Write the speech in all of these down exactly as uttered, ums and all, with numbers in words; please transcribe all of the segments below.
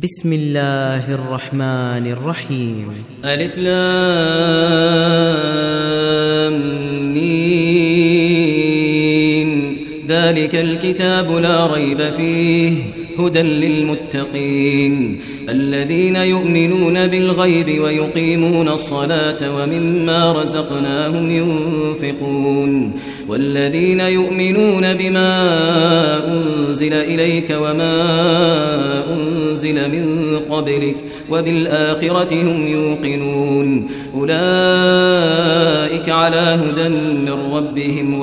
بسم الله الرحمن الرحيم. ألف لام ميم. ذلك الكتاب لا ريب فيه هدى للمتقين الذين يؤمنون بالغيب ويقيمون الصلاة ومما رزقناهم ينفقون والذين يؤمنون بما أنزل إليك وما أنزل من قبلك وبالآخرة هم يوقنون أولئك على هدى من ربهم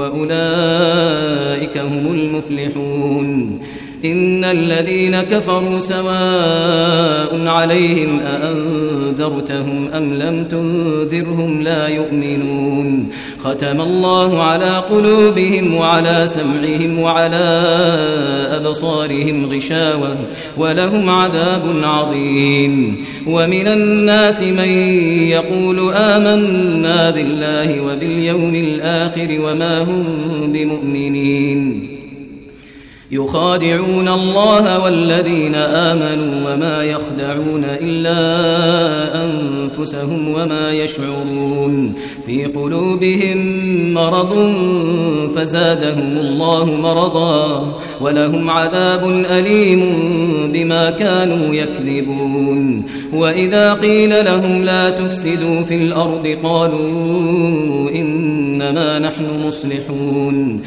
وأولئك هم المفلحون. إن الذين كفروا سواء عليهم أأنذرتهم أم لم تنذرهم لا يؤمنون. ختم الله على قلوبهم وعلى سمعهم وعلى أبصارهم غشاوة ولهم عذاب عظيم. ومن الناس من يقول آمنا بالله وباليوم الآخر وما هم بمؤمنين يخادعون الله والذين آمنوا وما يخدعون إلا أنفسهم وما يشعرون. في قلوبهم مرض فزادهم الله مرضا ولهم عذاب أليم بما كانوا يكذبون. وإذا قيل لهم لا تفسدوا في الأرض قالوا إنما نحن مصلحون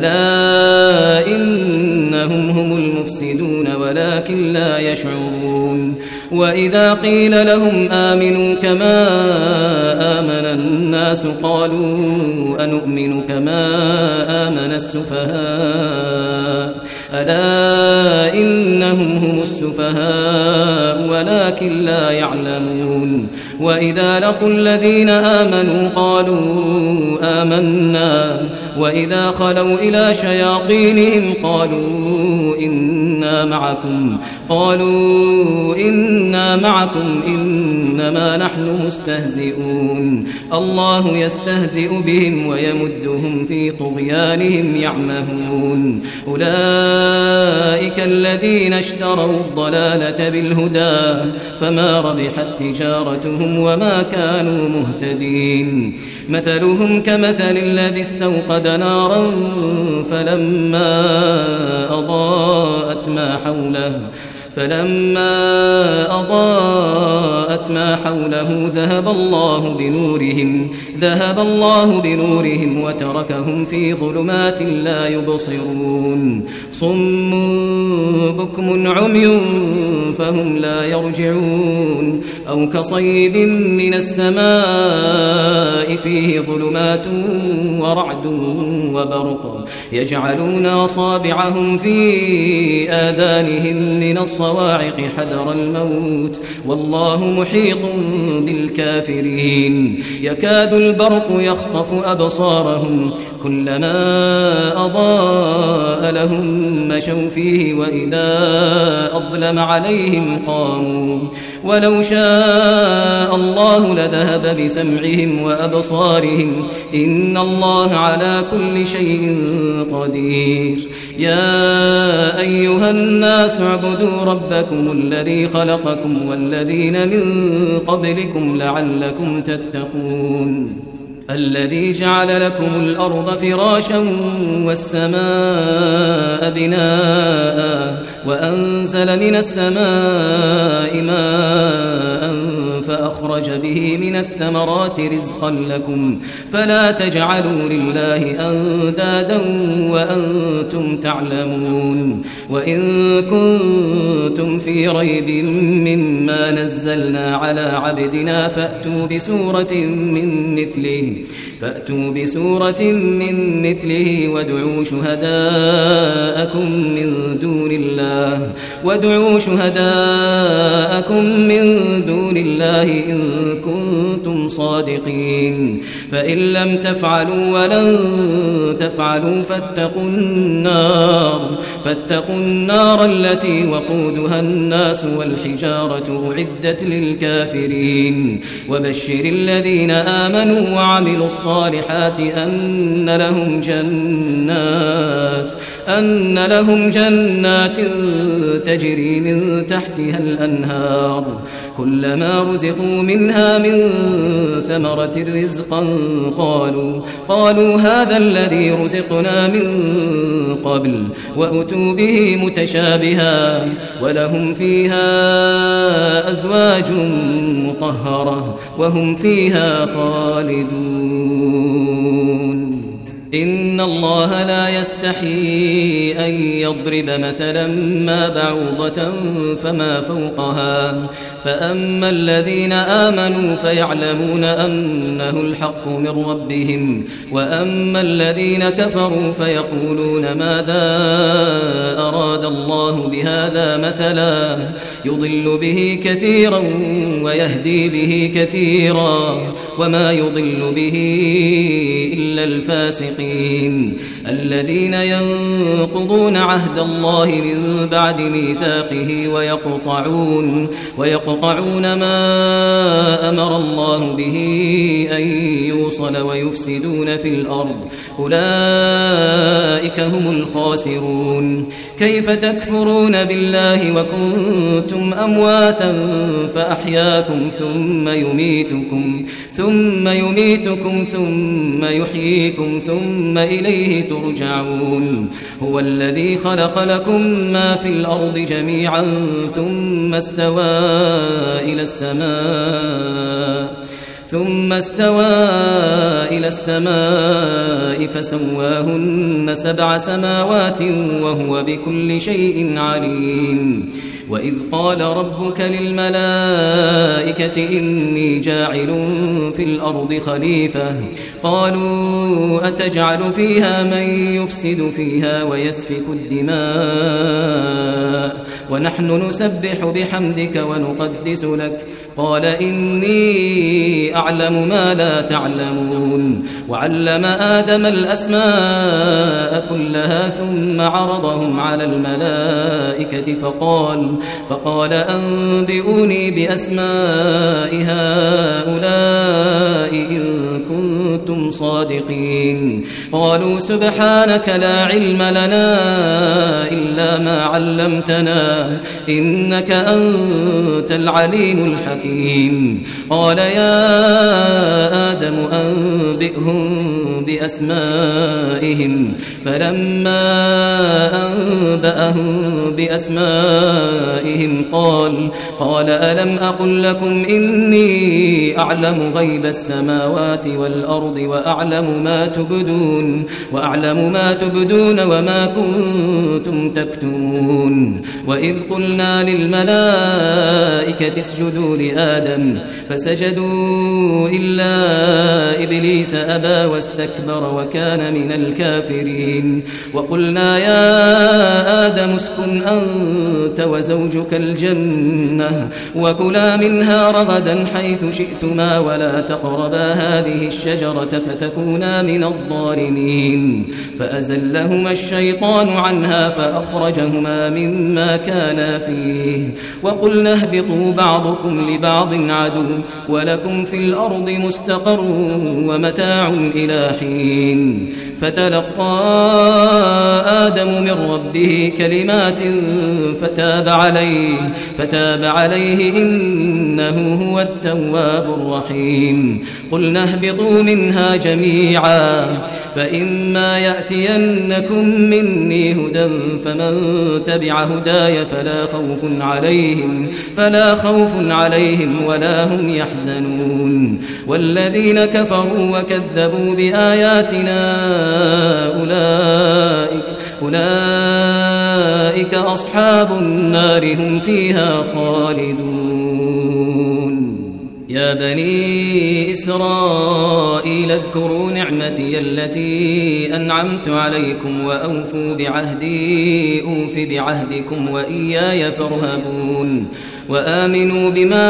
ألا إنهم هم المفسدون ولكن لا يشعرون. وإذا قيل لهم آمنوا كما آمن الناس قالوا أنؤمن كما آمن السفهاء ألا إنهم هم السفهاء ولكن لا يعلمون. وإذا لقوا الذين آمنوا قالوا آمنا وإذا خلوا إلى شياطينهم قالوا إنا معكم قالوا إنا معكم إنما نحن مستهزئون. الله يستهزئ بهم ويمدهم في طغيانهم يعمهون. أولئك الذين اشتروا الضلالة بالهدى فما ربحت تجارتهم وما كانوا مهتدين. مثلهم كمثل الذي استوقد نارا فلما أضاءت ما حوله فلما أضاءت ما حوله ذهب الله بنورهم ذهب الله بنورهم وتركهم في ظلمات لا يبصرون. صم بكم عمي فهم لا يرجعون. أو كصيب من السماء فيه ظلمات ورعد وبرق يجعلون أصابعهم في آذانهم من الصواعق حذر الموت والله محيط بالكافرين. يكاد البرق يخطف أبصارهم كلما أضاء لهم مشوا فيه وإذا أظلم عليهم قاموا ولو شاء الله لذهب بسمعهم وأبصارهم إن الله على كل شيء قدير. يا أيها الناس اعبدوا ربكم الذي خلقكم والذين من قبلكم لعلكم تتقون. الذي جعل لكم الأرض فراشا والسماء بناء وأنزل من السماء ماء فأخرج به من الثمرات رزقا لكم فلا تجعلوا لله أندادا وأنتم تعلمون. وإن كنتم في ريب مما نزلنا على عبدنا فأتوا بسورة من مثله فأتوا بسورة من مثله وادعوا شهداءكم من دون الله وادعوا شهداءكم من دون الله إن كنتم صادقين. فإن لم تفعلوا ولن تفعلوا فاتقوا النار فاتقوا النار التي وقودها الناس والحجارة أعدت للكافرين وبشر الذين آمنوا وعملوا الصالحات أن لهم جنات أن لهم جنات تجري من تحتها الأنهار كلما رزقوا منها من ثمرة رزقا قالوا قالوا هذا الذي رزقنا من قبل وأتوا به متشابها ولهم فيها أزواج مطهرة وهم فيها خالدون إن الله لا يستحيي أن يضرب مثلا ما بعوضة فما فوقها فأما الذين آمنوا فيعلمون أنه الحق من ربهم وأما الذين كفروا فيقولون ماذا أراد الله بهذا مثلا يضل به كثيرا ويهدي به كثيرا وما يضل به إلا الفاسقين الذين ينقضون عهد الله من بعد ميثاقه ويقطعون ويقطعون ما أمر الله به أن يوصل ويفسدون في الأرض أولئك هم الخاسرون كيف تكفرون بالله وكنتم أمواتا فأحياكم ثم يميتكم ثم يميتكم ثم يحييكم ثم إليه ترجعون هو الذي خلق لكم ما في الأرض جميعا ثم استوى إلى السماء ثم استوى إلى السماء فسواهن سبع سماوات وهو بكل شيء عليم وإذ قال ربك للملائكة إني جاعل في الأرض خليفة قالوا أتجعل فيها من يفسد فيها ويسفك الدماء ونحن نسبح بحمدك ونقدس لك قال إني أعلم ما لا تعلمون وعلم آدم الأسماء كلها ثم عرضهم على الملائكة فقال فقال أنبئوني بأسماء هؤلاء إن كنتم صادقين قالوا سبحانك لا علم لنا إلا ما علمتنا إنك أنت العليم الحكيم قال يا آدم أنبئهم بأسمائهم فلما أنبأهم بأسمائهم قال قال ألم أقل لكم إني أعلم غيب السماوات والأرض وأعلم ما تبدون وأعلم ما تبدون وما كنتم تكتمون وإذ قلنا للملائكة اسجدوا لآدم فسجدوا إلا إبليس أبى واستكبر وكان من الكافرين وقلنا يا آدم اسكن أنت وزوجك الجنة وكلا منها رغدا حيث شئتما ولا تقربا هذه الشجرة فتكونا من الظالمين فأزلهما الشيطان عنها فأخرجهما مما كانا فيه وقلنا اهبطوا بعضكم لبعض عدو ولكم في الأرض مستقر ومتاع إلى حين فتلقى آدم من ربه كلمات فتاب عليه فتاب عليه إنه هو التواب الرحيم قلنا اهبطوا منها جميعا فإما يأتينكم مني هدى فمن تبع هداي فلا خوف عليهم فلا خوف عليهم ولا هم يحزنون والذين كفروا وكذبوا بآياتنا أولئك أولئك أصحاب النار هم فيها خالدون يا بني إسرائيل اذكروا نعمتي التي أنعمت عليكم وأوفوا بعهدي أوف بعهدكم وإياي فارهبون وآمنوا بما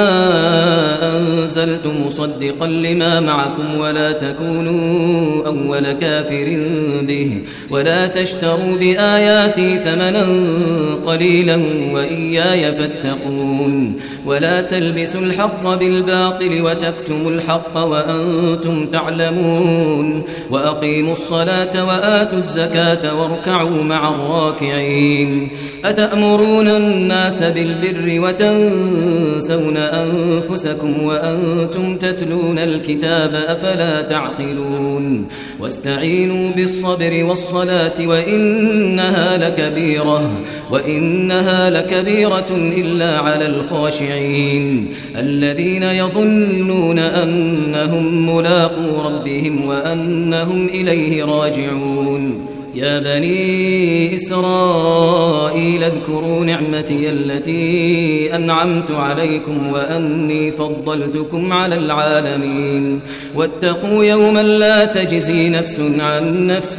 أنزلت مصدقا لما معكم ولا تكونوا أول كافر به ولا تشتروا بآياتي ثمنا قليلا وإياي فاتقون ولا تلبسوا الحق بالباطل وتكتموا الحق وأنتم تعلمون وأقيموا الصلاة وآتوا الزكاة واركعوا مع الراكعين أتأمرون الناس بالبر وتنسون أنفسكم وأنتم تتلون الكتاب أفلا تعقلون واستعينوا بالصبر والصلاة وإنها لكبيرة وإنها لكبيرة إلا على الخاشعين الذين يظنون أنهم ملاقو ربهم وأنهم إليه راجعون يا بني إسرائيل اذكروا نعمتي التي أنعمت عليكم وأني فضلتكم على العالمين واتقوا يوما لا تجزي نفس عن نفس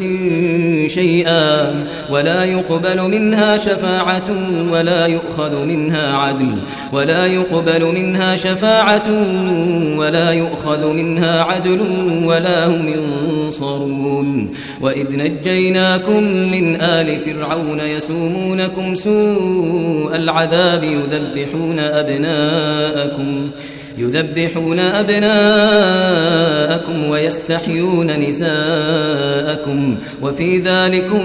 شيئا ولا يقبل منها شفاعة ولا يؤخذ منها عدل ولا يقبل منها شفاعة ولا يؤخذ منها عدل ولا هم ينصرون وإذ نجينا من آل فرعون يسومونكم سوء العذاب يذبحون أبناءكم يذبحون أبناءكم ويستحيون نساءكم وفي ذلكم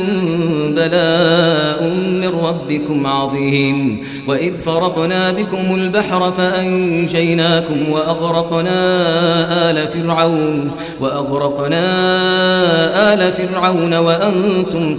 بلاء من ربكم عظيم وإذ فرقنا بكم البحر فأنجيناكم وأغرقنا آل فرعون وأغرقنا آل فرعون وأنتم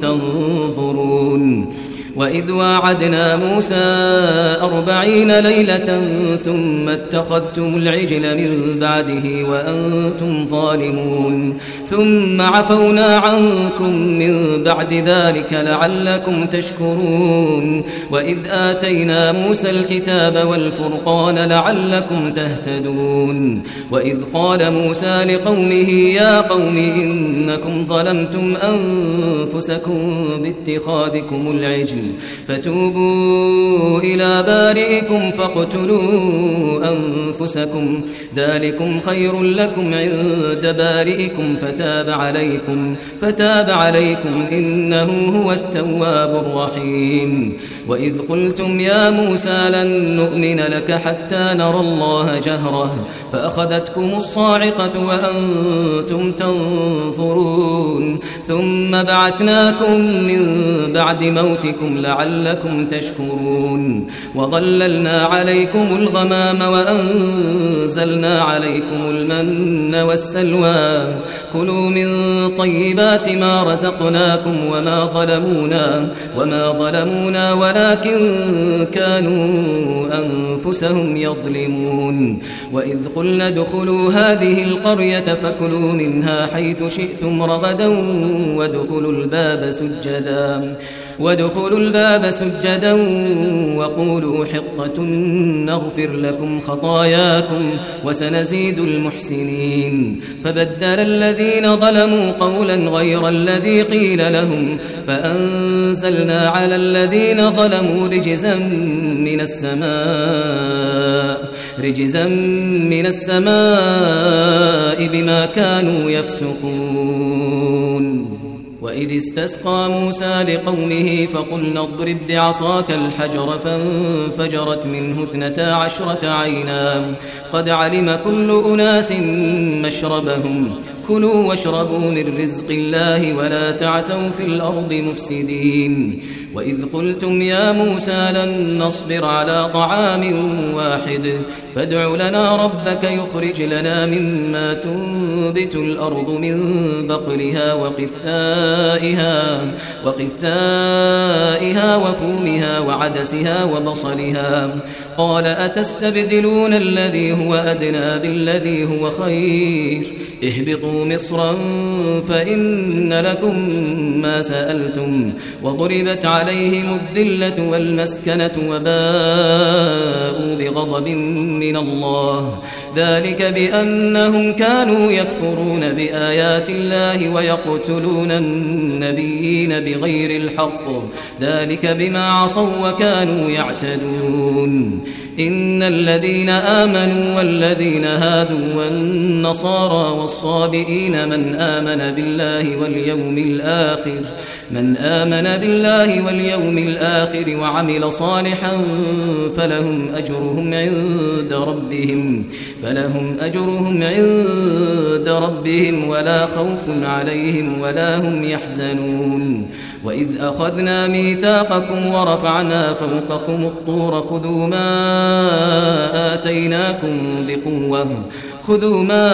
تنظرون وإذ واعدنا موسى أربعين ليلة ثم اتخذتم العجل من بعده وأنتم ظالمون ثم عفونا عنكم من بعد ذلك لعلكم تشكرون وإذ آتينا موسى الكتاب والفرقان لعلكم تهتدون وإذ قال موسى لقومه يا قوم إنكم ظلمتم أنفسكم باتخاذكم العجل فتوبوا إلى بارئكم فاقتلوا أنفسكم ذلكم خير لكم عند بارئكم فتاب عليكم فتاب عليكم إنه هو التواب الرحيم وإذ قلتم يا موسى لن نؤمن لك حتى نرى الله جهرة فأخذتكم الصاعقة وأنتم تنظرون ثم بعثناكم من بعد موتكم لعلكم تشكرون وظللنا عليكم الغمام وأنزلنا عليكم المن والسلوى كلوا من طيبات ما رزقناكم وما ظلمونا وما ظلمونا ولكن كانوا أنفسهم يظلمون وإذ قلنا ادخلوا هذه القرية فكلوا منها حيث شئتم رغدا وادخلوا الباب سجدا وادخلوا الباب سجدا وقولوا حطة نغفر لكم خطاياكم وسنزيد المحسنين فبدل الذين ظلموا قولا غير الذي قيل لهم فأنزلنا على الذين ظلموا رجزا من السماء رجزا من السماء بما كانوا يفسقون وإذ استسقى موسى لقومه فقلنا اضرب بعصاك الحجر فانفجرت منه اثنتا عشرة عينا قد علم كل أناس مشربهم كلوا واشربوا من رزق الله ولا تعثوا في الأرض مفسدين وإذ قلتم يا موسى لن نصبر على طعام واحد فادع لنا ربك يخرج لنا مما تنبت الأرض من بقلها وقثائها وقثائها وفومها وعدسها وبصلها قال أتستبدلون الذي هو أدنى بالذي هو خير اهبطوا مصرا فإن لكم ما سألتم وضربت عليهم الذلة والمسكنة وباءوا بغضب من الله ذلك بأنهم كانوا يكفرون بآيات الله ويقتلون النبيين بغير الحق ذلك بما عصوا وكانوا يعتدون إن الذين آمنوا والذين هادوا والنصارى والصابئين من آمن بالله واليوم الآخر من آمن بالله واليوم الآخر وعمل صالحا فلهم أجرهم عند ربهم فلهم أجرهم عند ربهم ولا خوف عليهم ولا هم يحزنون وإذ أخذنا ميثاقكم ورفعنا فوقكم الطور خذوا ما آتيناكم بقوة خذوا ما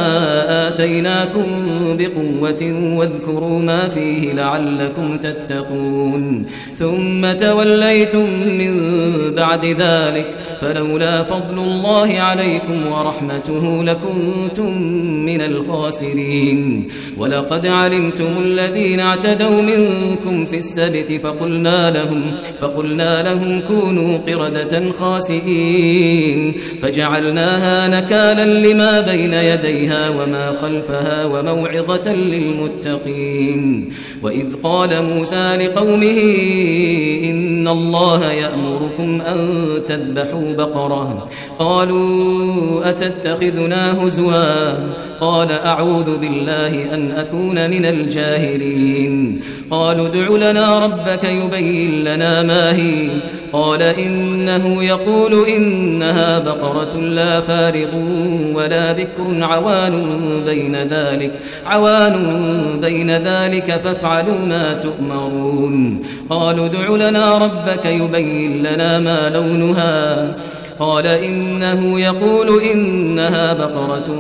آتيناكم بقوة واذكروا ما فيه لعلكم تتقون ثم توليتم من بعد ذلك فلولا فضل الله عليكم ورحمته لكنتم من الخاسرين ولقد علمتم الذين اعتدوا منكم في السبت فقلنا لهم فقلنا لهم كونوا قردة خاسئين فجعلناها نكالا لما ما بين يديها وما خلفها وموعظة للمتقين وإذ قال موسى لقومه إن الله يأمركم أن تذبحوا بقرة قالوا أتتخذنا هزوا قال أعوذ بالله أن أكون من الجاهلين قالوا ادع لنا ربك يبين لنا ما هي قال إنه يقول إنها بقرة لا فارغ ولا بكر عوان بين ذلك عوان بين ذلك فافعلوا ما تؤمرون قالوا ادع لنا ربك يبين لنا ما لونها قال إنه يقول إنها بقرة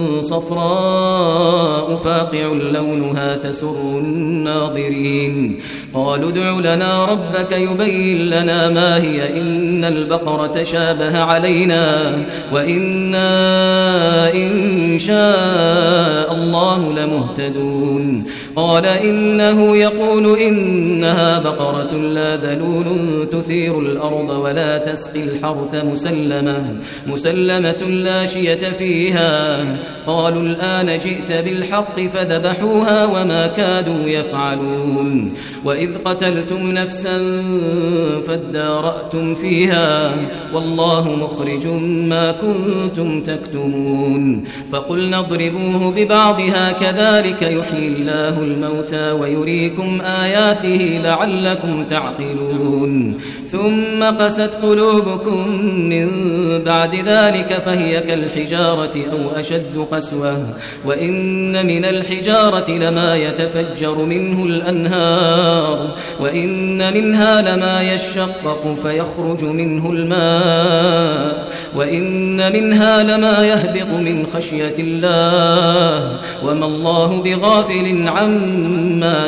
صفراء فاقع لونها تسر الناظرين قالوا ادع لنا ربك يبين لنا ما هي إن البقرة شابه علينا وإنا إن شاء الله لمهتدون قال إنه يقول إنها بقرة لا ذلول تثير الأرض ولا تسقي الحرث مسلمة مسلمة لا شية فيها قالوا الآن جئت بالحق فذبحوها وما كادوا يفعلون وإذ قتلتم نفسا فادارأتم فيها والله مخرج ما كنتم تكتمون فقلنا اضربوه ببعضها كذلك يحيي الله الموتى ويريكم آياته لعلكم تعقلون ثم قست قلوبكم من بعد ذلك فهي كالحجارة أو أشد قسوة وإن من الحجارة لما يتفجر منه الأنهار وإن منها لما يشقق فيخرج منه الماء وإن منها لما يهبط من خشية الله وما الله بغافل عما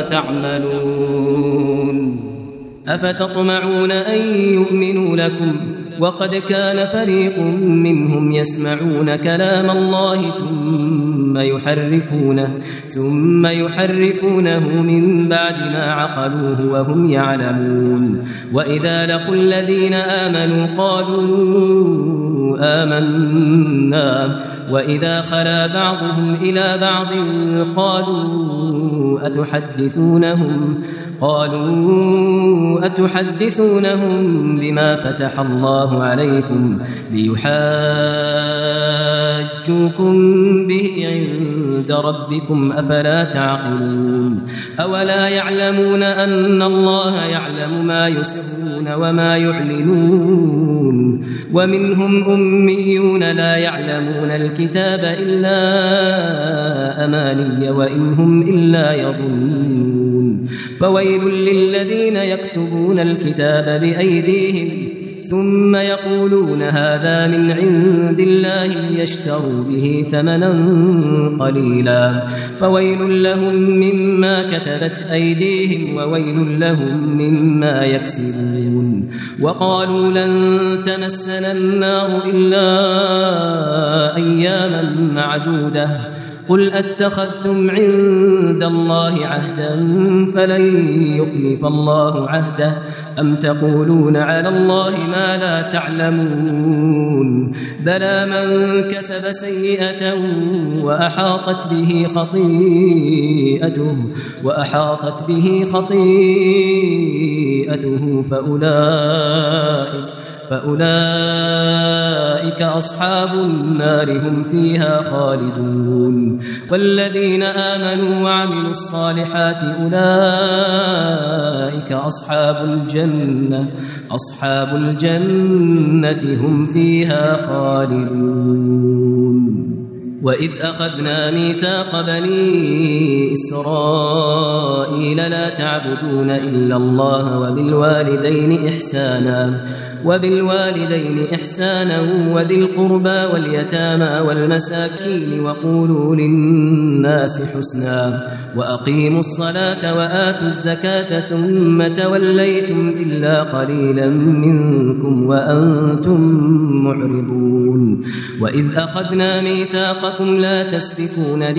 تعملون أفتطمعون أن يؤمنوا لكم وقد كان فريق منهم يسمعون كلام الله ثم يحرفونه ثم يحرفونه من بعد ما عقلوه وهم يعلمون وإذا لقوا الذين آمنوا قالوا آمنا وإذا خلا بعضهم إلى بعض قالوا أتحدثونهم قالوا أتحدثونهم بما فتح الله عليكم ليحاجوكم به عند ربكم أفلا تعقلون أولا يعلمون أن الله يعلم ما يسرون وما يعلنون ومنهم أميون لا يعلمون الكتاب إلا أماني وإن هم إلا يظنون فويل للذين يكتبون الكتاب بأيديهم ثم يقولون هذا من عند الله ليشتروا به ثمنا قليلا فويل لهم مما كتبت أيديهم وويل لهم مما يكسبون وقالوا لن تمسنا النار إلا أياما معدودة قل أتخذتم عند الله عهدا فلن يخلف الله عهده أم تقولون على الله ما لا تعلمون بلى من كسب سيئة وأحاطت به خطيئته وأحاطت به خطيئته فأولئك فأولئك أصحاب النار هم فيها خالدون والذين آمنوا وعملوا الصالحات أولئك أصحاب الجنة أصحاب الجنة هم فيها خالدون وإذ أخذنا ميثاق بني إسرائيل لا تعبدون إلا الله وبالوالدين إحسانا وبالوالدين إحسانا وذي القربى واليتامى والمساكين وقولوا للناس حسنا وأقيموا الصلاة وآتوا الزكاة ثم توليتم إلا قليلا منكم وأنتم معرضون وإذ أخذنا ميثاقكم لا تسفكون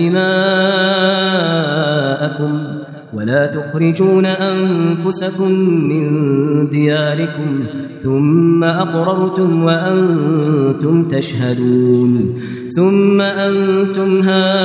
دماءكم ولا تخرجون أنفسكم من دياركم ثم أقررتم وأنتم تشهدون ثم أنتم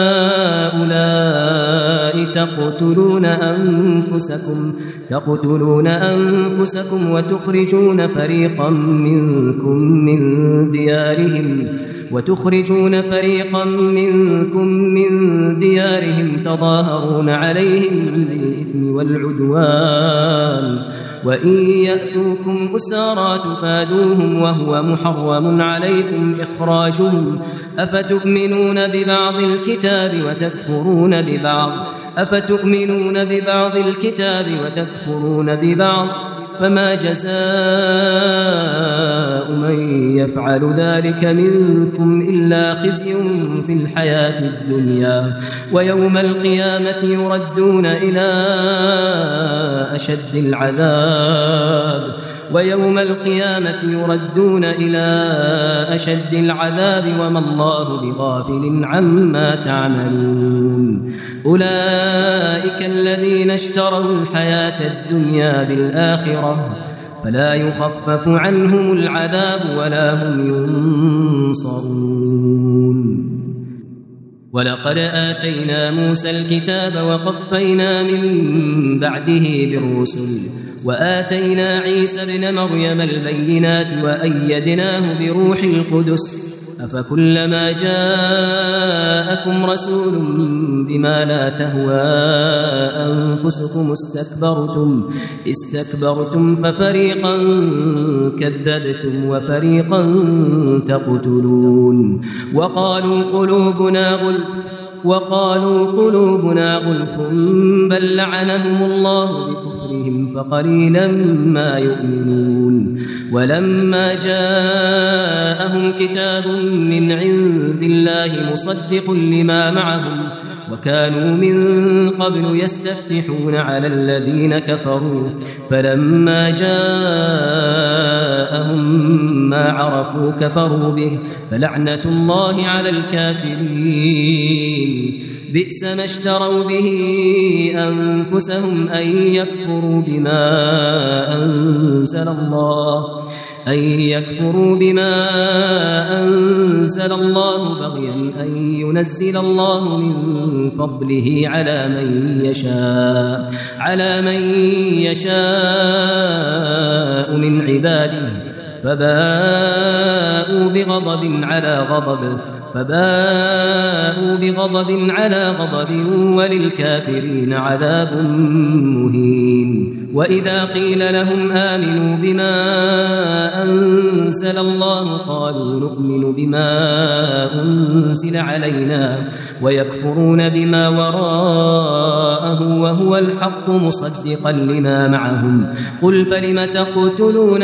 هؤلاء تقتلون أنفسكم تقتلون أنفسكم وتخرجون فريقا منكم من ديارهم وتخرجون فريقا منكم من ديارهم تظاهرون عليهم بالإثم والعدوان وإن يأتوكم أسارى تفادوهم وهو محرم عليكم إخراجهم أفتؤمنون ببعض الكتاب وتكفرون ببعض أفتؤمنون ببعض الكتاب وتكفرون ببعض فما جزاء من يفعل ذلك منكم إلا خزي في الحياة الدنيا ويوم القيامة يردون إلى أشد العذاب ويوم القيامة يردون إلى أشد العذاب وما الله بغافل عما تعملون أولئك الذين اشتروا الحياة الدنيا بالآخرة فلا يخفف عنهم العذاب ولا هم ينصرون ولقد آتينا موسى الكتاب وقفينا من بعده بالرسل وآتينا عيسى ابن مريم البينات وأيدناه بروح القدس أفكلما جاءكم رسول بما لا تهوى أنفسكم استكبرتم استكبرتم ففريقا كذبتم وفريقا تقتلون وقالوا قلوبنا غلف وقالوا قلوبنا غلف بل لعنهم الله بكفرهم فقليلا ما يؤمنون ولما جاءهم كتاب من عند الله مصدق لما معهم وكانوا من قبل يستفتحون على الذين كفروا فلما جاءهم ما عرفوا كفروا به فلعنة الله على الكافرين بئس ما اشتروا به أنفسهم أن يكفروا بما أنزل الله أن يكفروا بما أنزل الله بغيا أن ينزل الله من فضله على من يشاء على من يشاء من عباده فباءوا بغضب على غضب فباءوا بغضب على غضب وللكافرين عذاب مهين وإذا قيل لهم آمنوا بما أنزل الله قالوا نؤمن بما أنزل علينا ويكفرون بما وراءه وهو الحق مصدقا لما معهم قل فلم تقتلون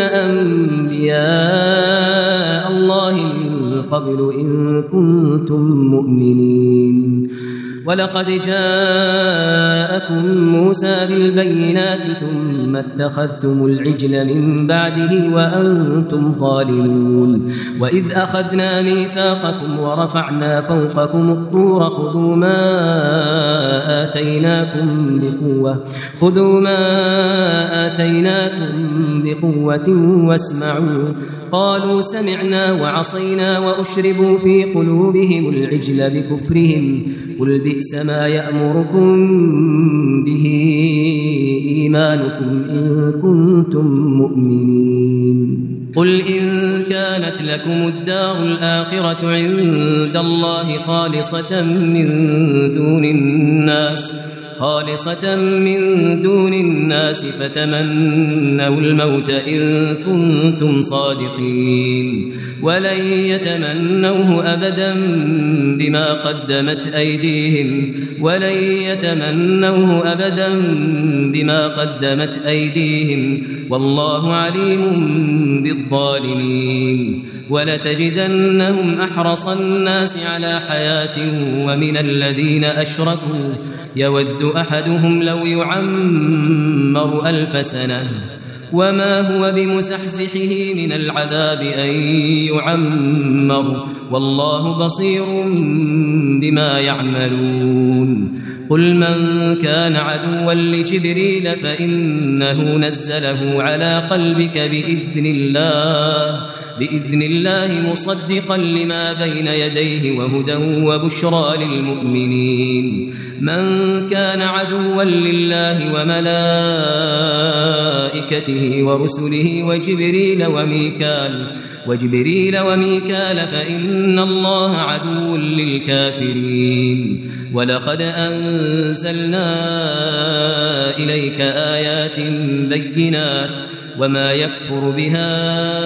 أنبياء الله من قبل إن كنتم مؤمنين ولقد جاءكم موسى بالبينات ثم اتخذتم العجل من بعده وأنتم ظالمون وإذ أخذنا ميثاقكم ورفعنا فوقكم الطور خذوا ما آتيناكم بقوة خذوا ما آتيناكم بقوة واسمعوا قالوا سمعنا وعصينا وأشربوا في قلوبهم العجل بكفرهم قل بئس ما يأمركم به إيمانكم إن كنتم مؤمنين قل إن كانت لكم الدار الآخرة عند الله خالصة من دون الناس خالصة من دون الناس فتمنوا الموت إن كنتم صادقين ولن يتمنوه أبدا بما قدمت أيديهم ولن يتمنوه أبدا بما قدمت أيديهم والله عليم بالظالمين ولتجدنهم أحرص الناس على حياة ومن الذين أشركوا يود أحدهم لو يعمر ألف سنة وما هو بمزحزحه من العذاب أن يعمر والله بصير بما يعملون قل من كان عدوا لجبريل فإنه نزله على قلبك بإذن الله بإذن الله مصدقا لما بين يديه وهدى وبشرى للمؤمنين من كان عدوا لله وملائكته ورسله وجبريل وميكال وجبريل وميكال فإن الله عدو للكافرين ولقد أنزلنا إليك آيات بينات وما يكفر بها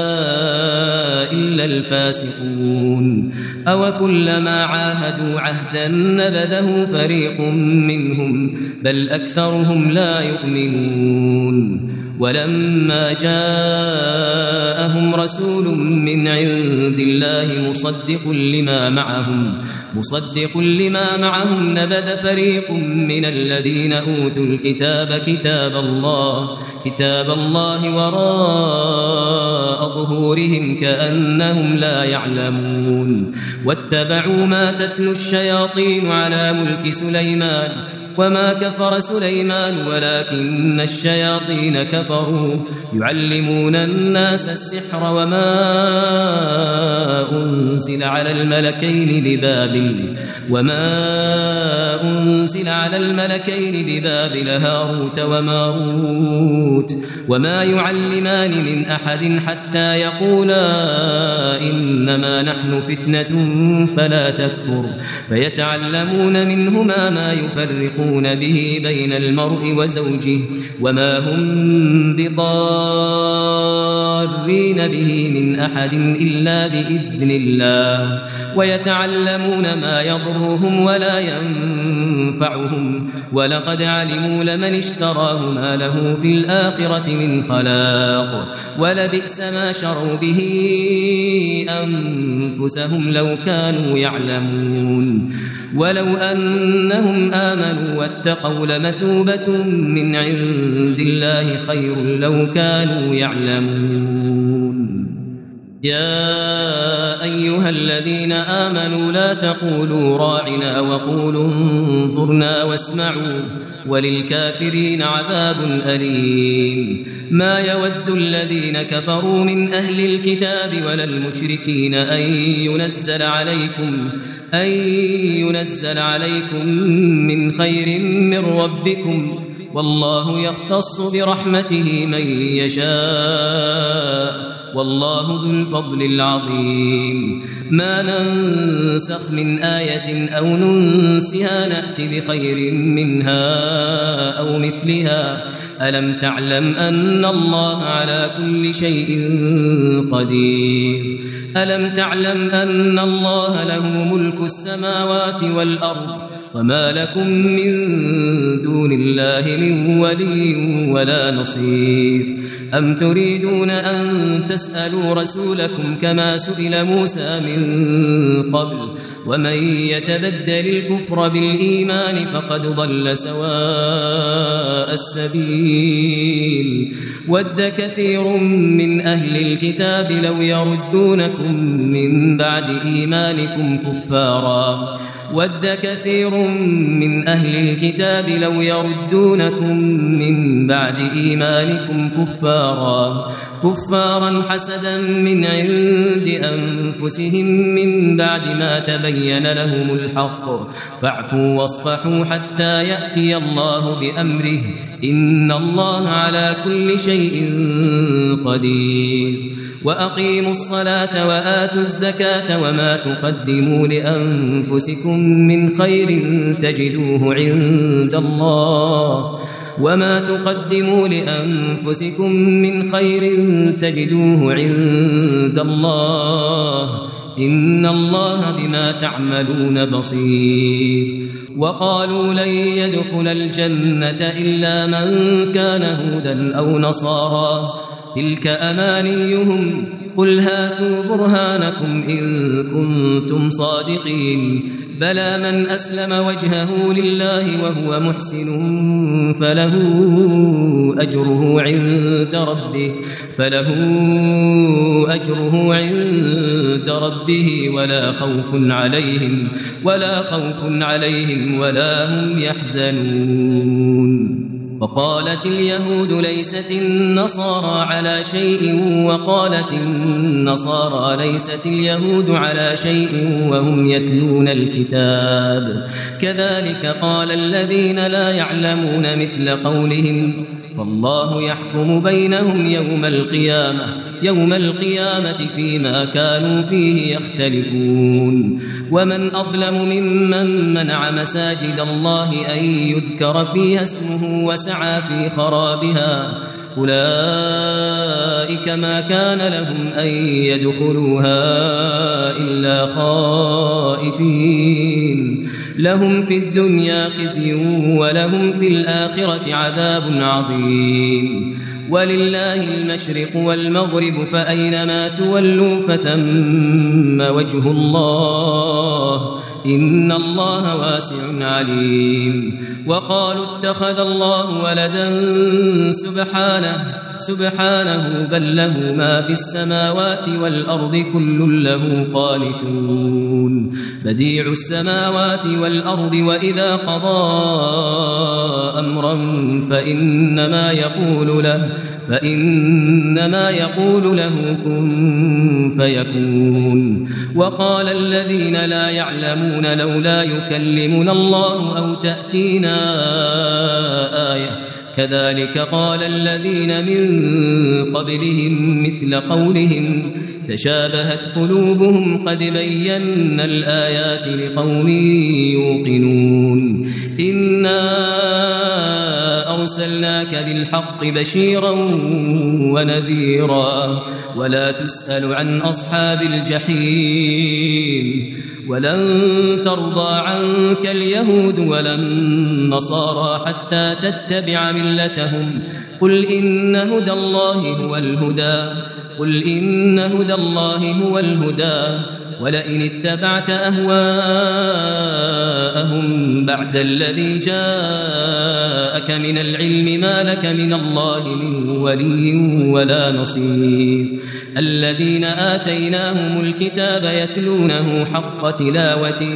إلا الفاسقون أو كلما عاهدوا عهدا نبذه فريق منهم بل أكثرهم لا يؤمنون ولما جاءهم رسول من عند الله مصدق لما معهم مصدق لما معهم نبذ فريق من الذين أوتوا الكتاب كتاب الله كتاب الله وراء ظهورهم كأنهم لا يعلمون واتبعوا ما تتلو الشياطين على ملك سليمان وما كفر سليمان ولكن الشياطين كفروا يعلمون الناس السحر وما أنزل على الملكين ببابل وما أنزل على الملكين ببابل هاروت وماروت وما يعلمان من أحد حتى يقولا إنما نحن فتنة فلا تكفر فيتعلمون منهما ما يفرقون به بين المرء وزوجه وما هم بضارين به من أحد إلا بإذن الله ويتعلمون ما يضرهم ولا ينفعهم ولقد علموا لمن اشتراه ما له في الآخرة من خلاق ولبئس ما شروا به أنفسهم لو كانوا يعلمون ولو أنهم آمنوا واتقوا لمثوبة من عند الله خير لو كانوا يعلمون يا أيها الذين آمنوا لا تقولوا راعنا وقولوا انظرنا واسمعوا وللكافرين عذاب أليم ما يود الذين كفروا من أهل الكتاب ولا المشركين أن ينزل عليكم أن ينزل عليكم من خير من ربكم والله يختص برحمته من يشاء والله ذو الفضل العظيم ما ننسخ من آية أو ننسها نأتي بخير منها أو مثلها ألم تعلم أن الله على كل شيء قدير ألم تعلم أن الله له ملك السماوات والأرض وما لكم من دون الله من ولي ولا نصير أم تريدون أن تسألوا رسولكم كما سئل موسى من قبل ومن يتبدل الكفر بالإيمان فقد ضل سواء السبيل ود كثير من أهل الكتاب لو يردونكم من بعد إيمانكم كفارا ود كثير من أهل الكتاب لو يردونكم من بعد إيمانكم كفارا كفارا حسدا من عند أنفسهم من بعد ما تبين لهم الحق فاعفوا واصفحوا حتى يأتي الله بأمره إن الله على كل شيء قدير وأقيموا الصلاة وآتوا الزكاة وما تقدموا لأنفسكم من خير تجدوه عند الله وما تقدموا لأنفسكم من خير تجدوه عند الله إن الله بما تعملون بصير وقالوا لن يدخل الجنة إلا من كان هودا أو نصارى تلك أمانيهم قل هاتوا برهانكم إن كنتم صادقين بلى من أسلم وجهه لله وهو محسن فله أجره عند ربه فله أجره عند ربه ولا خوف عليهم ولا خوف عليهم ولا هم يحزنون وقالت اليهود ليست النصارى على شيء وقالت النصارى ليست اليهود على شيء وهم يتلون الكتاب كذلك قال الذين لا يعلمون مثل قولهم فالله يحكم بينهم يوم القيامة يوم القيامة فيما كانوا فيه يختلفون ومن أظلم ممن منع مساجد الله أن يذكر فيها اسمه وسعى في خرابها أولئك ما كان لهم أن يدخلوها إلا خائفين لهم في الدنيا خزي ولهم في الآخرة عذاب عظيم ولله المشرق والمغرب فأينما تولوا فثم وجه الله إن الله واسع عليم وقالوا اتخذ الله ولدا سبحانه سبحانه بل له ما في السماوات والأرض كل له قانتون بديع السماوات والأرض وإذا قضى أمرا فإنما يقول له فإنما يقول له كن فيكون وقال الذين لا يعلمون لولا يكلمنا الله أو تأتينا آية كذلك قال الذين من قبلهم مثل قولهم تشابهت قلوبهم قد بينا الآيات لقوم يوقنون إنا أرسلناك بالحق بشيرا ونذيرا ولا تسأل عن أصحاب الجحيم ولن ترضى عنك اليهود ولا النصارى حتى تتبع ملتهم قل إن هدى الله هو الهدى قل إن هدى الله هو الهدى ولئن اتبعت أهواءهم بعد الذي جاءك من العلم ما لك من الله من ولي ولا نصير الذين آتيناهم الكتاب يتلونه حق تلاوته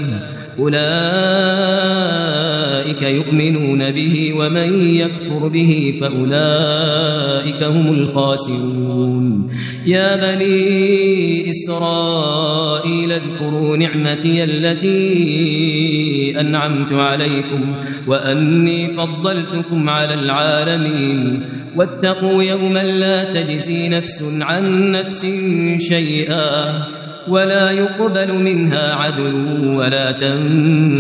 أولئك يؤمنون به ومن يكفر به فأولئك هم الخاسرون يا بني إسرائيل اذكروا نعمتي التي أنعمت عليكم وأني فضلتكم على العالمين واتقوا يوما لا تجزي نفس عن نفس شيئا ولا يقبل منها عدل ولا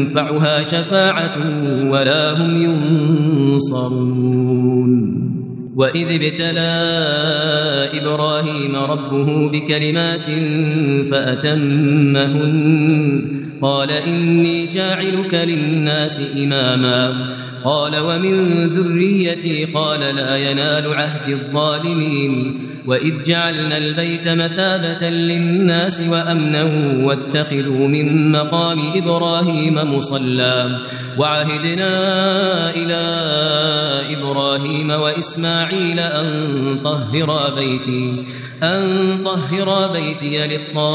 تنفعها شفاعة ولا هم ينصرون وإذ ابتلى إبراهيم ربه بكلمات فأتمهن قال إني جاعلك للناس إماما قال ومن ذريتي قال لا ينال عهد الظالمين وإذ جعلنا البيت مثابة للناس وأمنا واتخذوا من مقام إبراهيم مصلى وعهدنا إلى إبراهيم وإسماعيل أن طهرا بيتي أن طهرا بيتي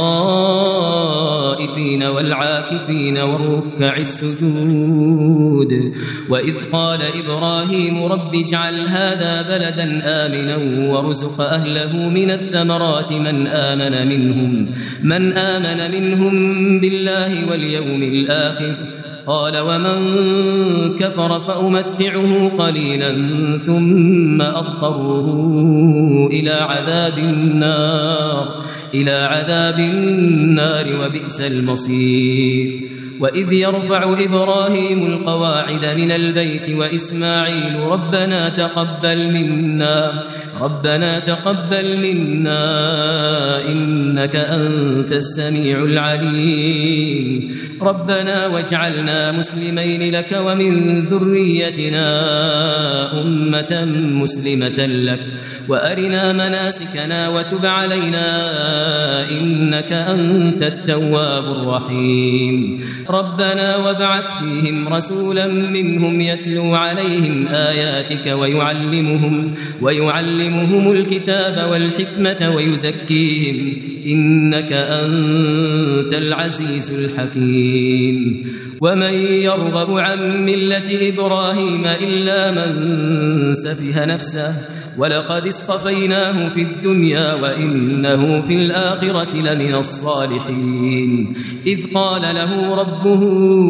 للطائفين والعاكفين والركع السجود وإذ قال إبراهيم رب اجعل هذا بلدا آمنا وارزق أهله من الثمرات من آمن منهم من آمن منهم بالله واليوم الآخر قال ومن كفر فأمتعه قليلا ثم أضطره إلى عذاب النار إلى عذاب النار وبئس المصير وإذ يرفع إبراهيم القواعد من البيت وإسماعيل ربنا تقبل منا ربنا تقبل منا إنك أنت السميع العليم ربنا واجعلنا مسلمين لك ومن ذريتنا أمة مسلمة لك وأرنا مناسكنا وتب علينا إنك أنت التواب الرحيم ربنا وابعث فيهم رسولا منهم يتلو عليهم آياتك ويعلمهم ويعلمهم الكتاب والحكمة ويزكيهم إنك أنت العزيز الحكيم ومن يرغب عن ملة إبراهيم إلا من سفه نفسه ولقد اصطفيناه في الدنيا وإنه في الآخرة لمن الصالحين إذ قال له ربه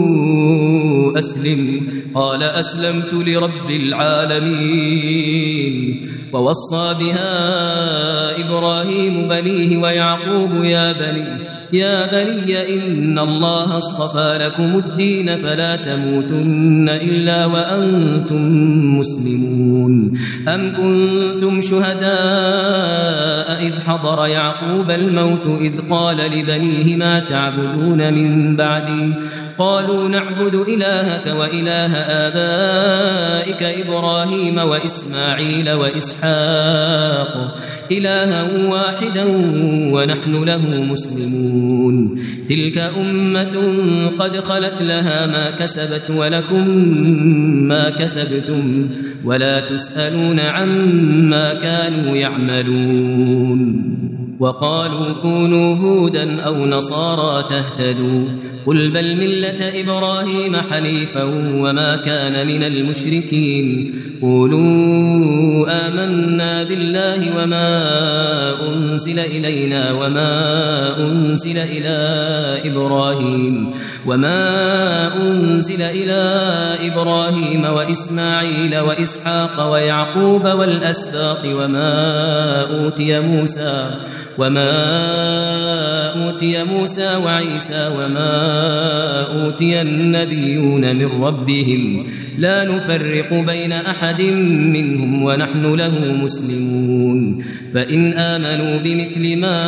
أسلم قال أسلمت لرب العالمين ووصى بها إبراهيم بنيه ويعقوب يا بني يا بني إن الله اصطفى لكم الدين فلا تموتن إلا وأنتم مسلمون أم كنتم شهداء إذ حضر يعقوب الموت إذ قال لبنيه ما تعبدون من بعدي قالوا نعبد إلهك وإله آبائك إبراهيم وإسماعيل وإسحاق إلها واحدا ونحن له مسلمون تلك أمة قد خلت لها ما كسبت ولكم ما كسبتم ولا تسألون عما كانوا يعملون وقالوا كونوا هودا أو نصارى تهتدوا قل بل ملة إبراهيم حنيفا وما كان من المشركين قولوا آمنا بالله وما أنزل إلينا وما أنزل إلى إبراهيم وما أنزل إلى إبراهيم وإسماعيل وإسحاق ويعقوب والأسباط وما أوتي موسى وما أوتي موسى وعيسى وما أوتي النبيون من ربهم لا نفرق بين أحد منهم ونحن له مسلمون فإن آمنوا بمثل ما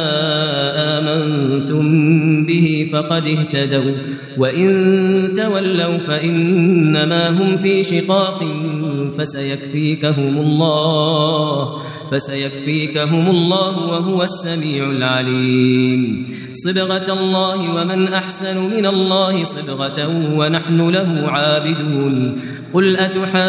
آمنتم به فقد اهتدوا وإن تولوا فإنما هم في شقاق فسيكفيكهم الله فسيكفيكهم الله وهو السميع العليم صبغة الله ومن أحسن من الله صبغة ونحن له عابدون قل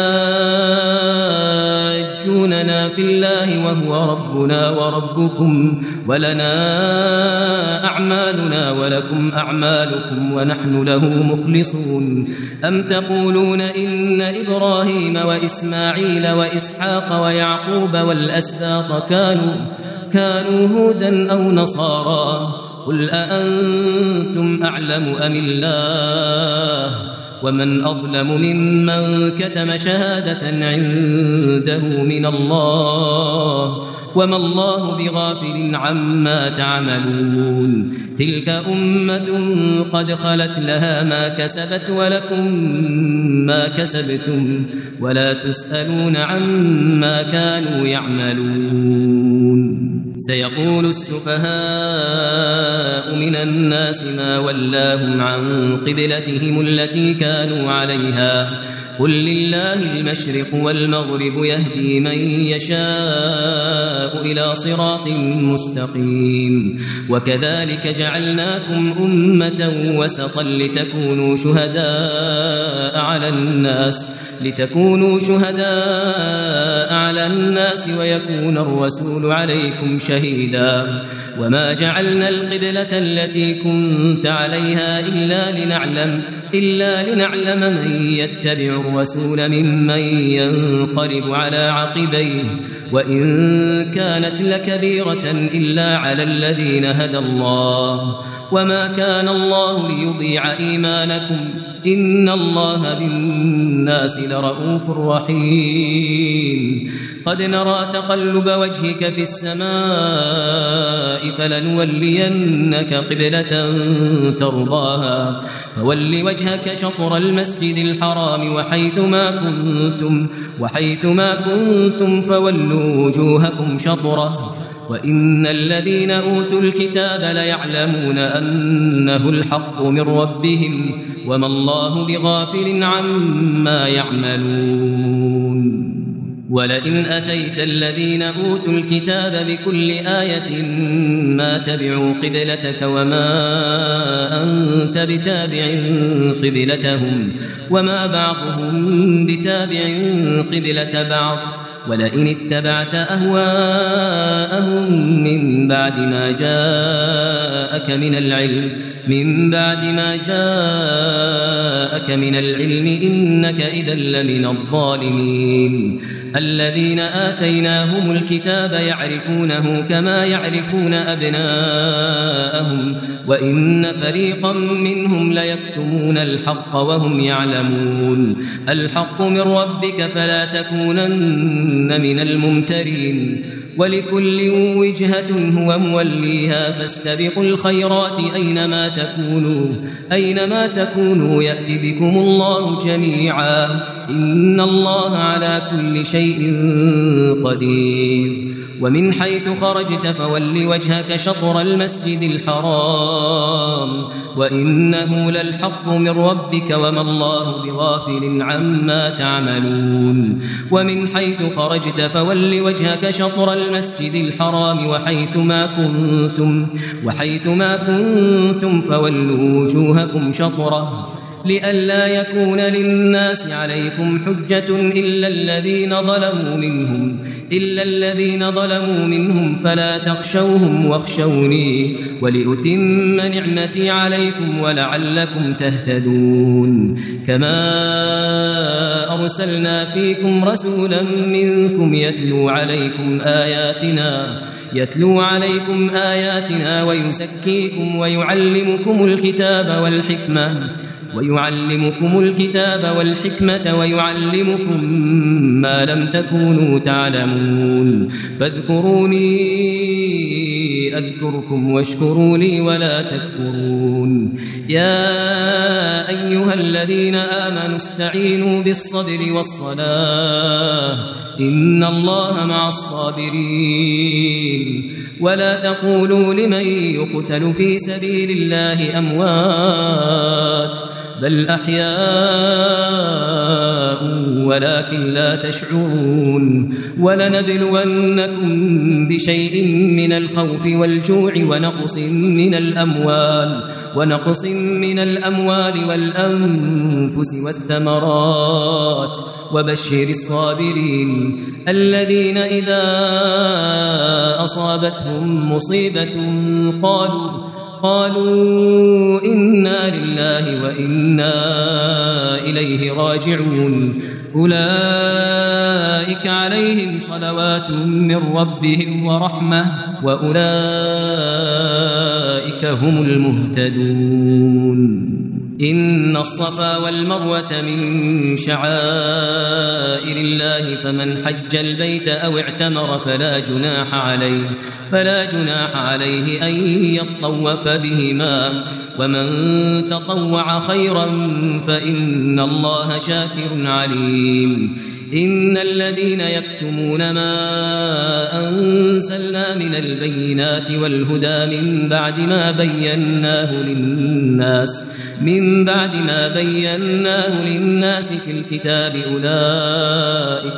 أتحاجوننا في الله وهو ربنا وربكم ولنا أعمالنا ولكم أعمالكم ونحن له مخلصون أم تقولون إن إبراهيم وإسماعيل وإسحاق ويعقوب والأسباط كانوا كانوا هودا أو نصارى قل أأنتم أعلم أم الله ومن أظلم ممن كتم شهادة عنده من الله وما الله بغافل عما تعملون تلك أمة قد خلت لها ما كسبت ولكم ما كسبتم ولا تسألون عما كانوا يعملون سيقول السفهاء من الناس ما ولاهم عن قبلتهم التي كانوا عليها قل لله المشرق والمغرب يهدي من يشاء إلى صراط مستقيم وكذلك جعلناكم أمة وسطا لتكونوا شهداء على الناس لتكونوا شهداء على الناس ويكون الرسول عليكم شهيدا وما جعلنا القبلة التي كنت عليها إلا لنعلم إلا لنعلم من يتبع الرسول ممن ينقلب على عقبيه وإن كانت لكبيرة إلا على الذين هدى الله وما كان الله ليضيع إيمانكم إن الله بالناس لرؤوف رحيم قد نرى تقلب وجهك في السماء فلنولينك قبلة ترضاها فول وجهك شطر المسجد الحرام وحيث ما كنتم وحيث ما كنتم فولوا وجوهكم شطره وإن الذين أوتوا الكتاب ليعلمون أنه الحق من ربهم وما الله بغافل عما يعملون ولئن أتيت الذين أوتوا الكتاب بكل آية ما تبعوا قبلتك وما أنت بتابع قبلتهم وما بعضهم بتابع قبلة بعض ولئن اتبعت أهواءهم من بعد ما جاءك من العلم من بعد ما جاءك من العلم إنك إذا لمن الظالمين الذين آتيناهم الكتاب يعرفونه كما يعرفون أبناءهم وإن فريقا منهم ليكتمون الحق وهم يعلمون الحق من ربك فلا تكونن من الممترين ولكل وجهة هو موليها فاستبقوا الخيرات أينما تكونوا أينما تكونوا يأتي بكم الله جميعا إن الله على كل شيء قدير ومن حيث خرجت فول وجهك شطر المسجد الحرام وإنه للحق من ربك وما الله بغافل عما تعملون ومن حيث خرجت فول وجهك شطر المسجد الحرام وحيث ما كنتم وحيث ما كنتم فولوا وجوهكم شطره لئلا يكون للناس عليكم حجة إلا الذين ظلموا منهم إلا الذين ظلموا منهم فلا تخشوهم واخشوني ولأتم نعمتي عليكم ولعلكم تهتدون كما أرسلنا فيكم رسولا منكم يتلو عليكم آياتنا يتلو عليكم آياتنا ويزكيكم ويعلمكم الكتاب والحكمة ويعلمكم الكتاب والحكمة ويعلمكم ما لم تكونوا تعلمون فاذكروني أذكركم واشكروا لي ولا تكفرون يا أيها الذين آمنوا استعينوا بالصبر والصلاة إن الله مع الصابرين ولا تقولوا لمن يقتل في سبيل الله أموات بل أحياء ولكن لا تشعرون ولنبلونكم بشيء من الخوف والجوع ونقص من الأموال ونقص من الأموال والأنفس والثمرات وبشر الصابرين الذين إذا أصابتهم مصيبة قالوا قالوا إنا لله وإنا إليه راجعون أولئك عليهم صلوات من ربهم ورحمة وأولئك هم المهتدون إن الصفا والمروة من شعائر الله فمن حج البيت أو اعتمر فلا جناح عليه فلا جناح عليه أن يطوف بهما ومن تطوع خيرا فإن الله شاكر عليم. إن الذين يكتمون ما أنزلنا من البينات والهدى من بعد ما بيناه للناس من بعد ما بيناه للناس في الكتاب أولئك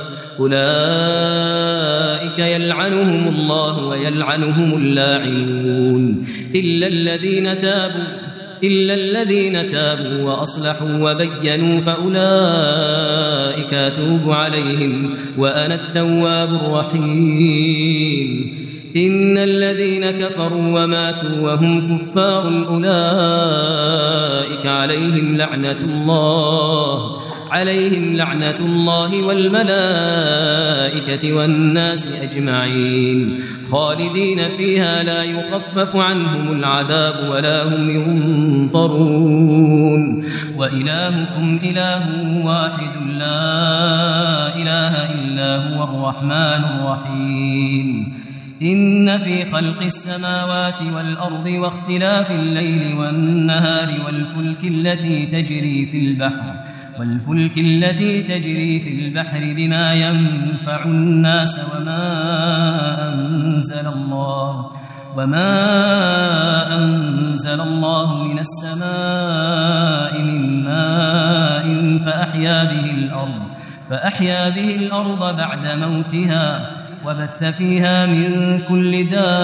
أولئك يلعنهم الله ويلعنهم اللاعنون إلا الذين تابوا إلا الذين تابوا وأصلحوا وبينوا فأولئك أتوب عليهم وأنا التواب الرحيم. إن الذين كفروا وماتوا وهم كفار أولئك عليهم لعنة الله عليهم لعنة الله والملائكة والناس أجمعين خالدين فيها لا يخفف عنهم العذاب ولا هم ينظرون. وإلهكم إله واحد لا إله إلا هو الرحمن الرحيم. إن في خلق السماوات والأرض واختلاف الليل والنهار والفلك التي تجري في البحر والفلك التي تجري في البحر بما ينفع الناس وما أنزل الله وما أنزل الله من السماء من ماء فأحيا به الأرض فأحيا به الأرض بعد موتها وبث فيها من كل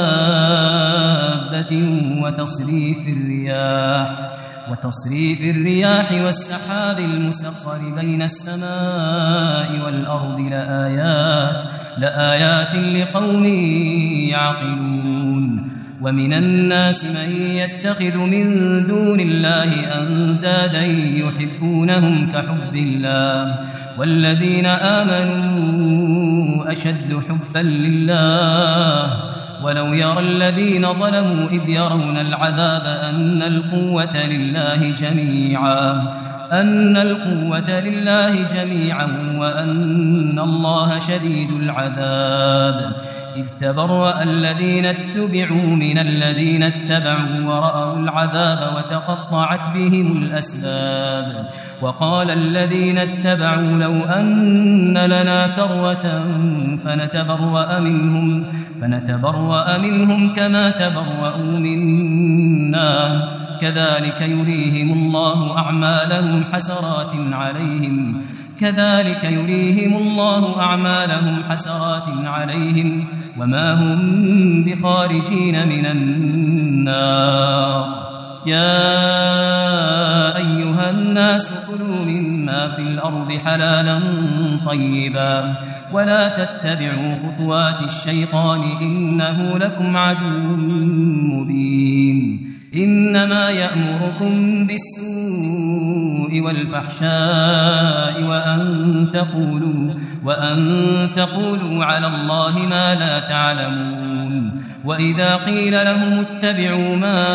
دابة وتصريف الرياح وتصريف الرياح والسحاب المسخر بين السماء والأرض لآيات لآيات لقوم يعقلون. ومن الناس من يتخذ من دون الله أندادا يحبونهم كحب الله والذين آمنوا أشد حبا لله ولو يرى الذين ظلموا إذ يرون العذاب أن القوة لله جميعا أن القوة لله جميعا وأن الله شديد العذاب إذ تبرأ الذين اتبعوا من الذين اتبعوا ورأوا العذاب وتقطعت بهم الأسباب وقال الذين اتبعوا لو أن لنا كرة فنتبرأ منهم فنتبرأ منهم كما تبرأوا منا كذلك يريهم الله أعمالهم حسرات عليهم كذلك يريهم الله أعمالهم حسرات عليهم وما هم بخارجين من النار. يا أيها الناس كلوا مما في الأرض حلالا طيبا ولا تتبعوا خطوات الشيطان إنه لكم عدو مبين. إنما يأمركم بالسوء والفحشاء وأن تقولوا وأن تقولوا على الله ما لا تعلمون. وإذا قيل لهم اتبعوا ما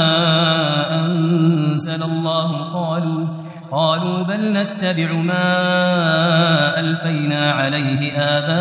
أنزل الله قالوا قالوا بل نتبع ما ألفينا عليه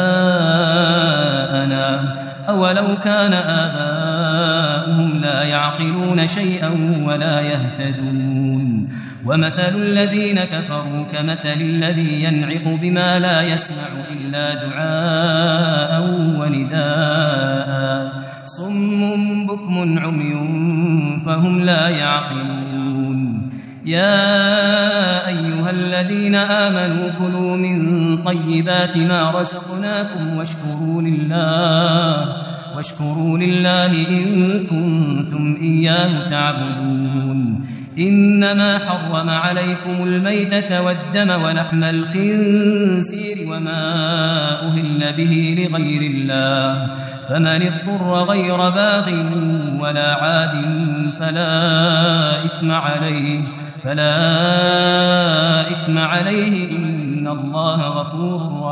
آباءنا أولو كان آباؤهم لا يعقلون شيئا ولا يهتدون. ومثل الذين كفروا كمثل الذي ينعق بما لا يسمع إلا دعاء ونداء صم بكم عمي فهم لا يعقلون. يا أيها الذين آمنوا كلوا من طيبات ما رزقناكم واشكروا لله واشكروا لله إن كنتم إياه تعبدون. إنما حرم عليكم الميتة والدم ولحم الخنزير وما أهل به لغير الله فمن اضطر غير باغ ولا عاد فلا إثم عليه فلا إثم عليه إن الله غفور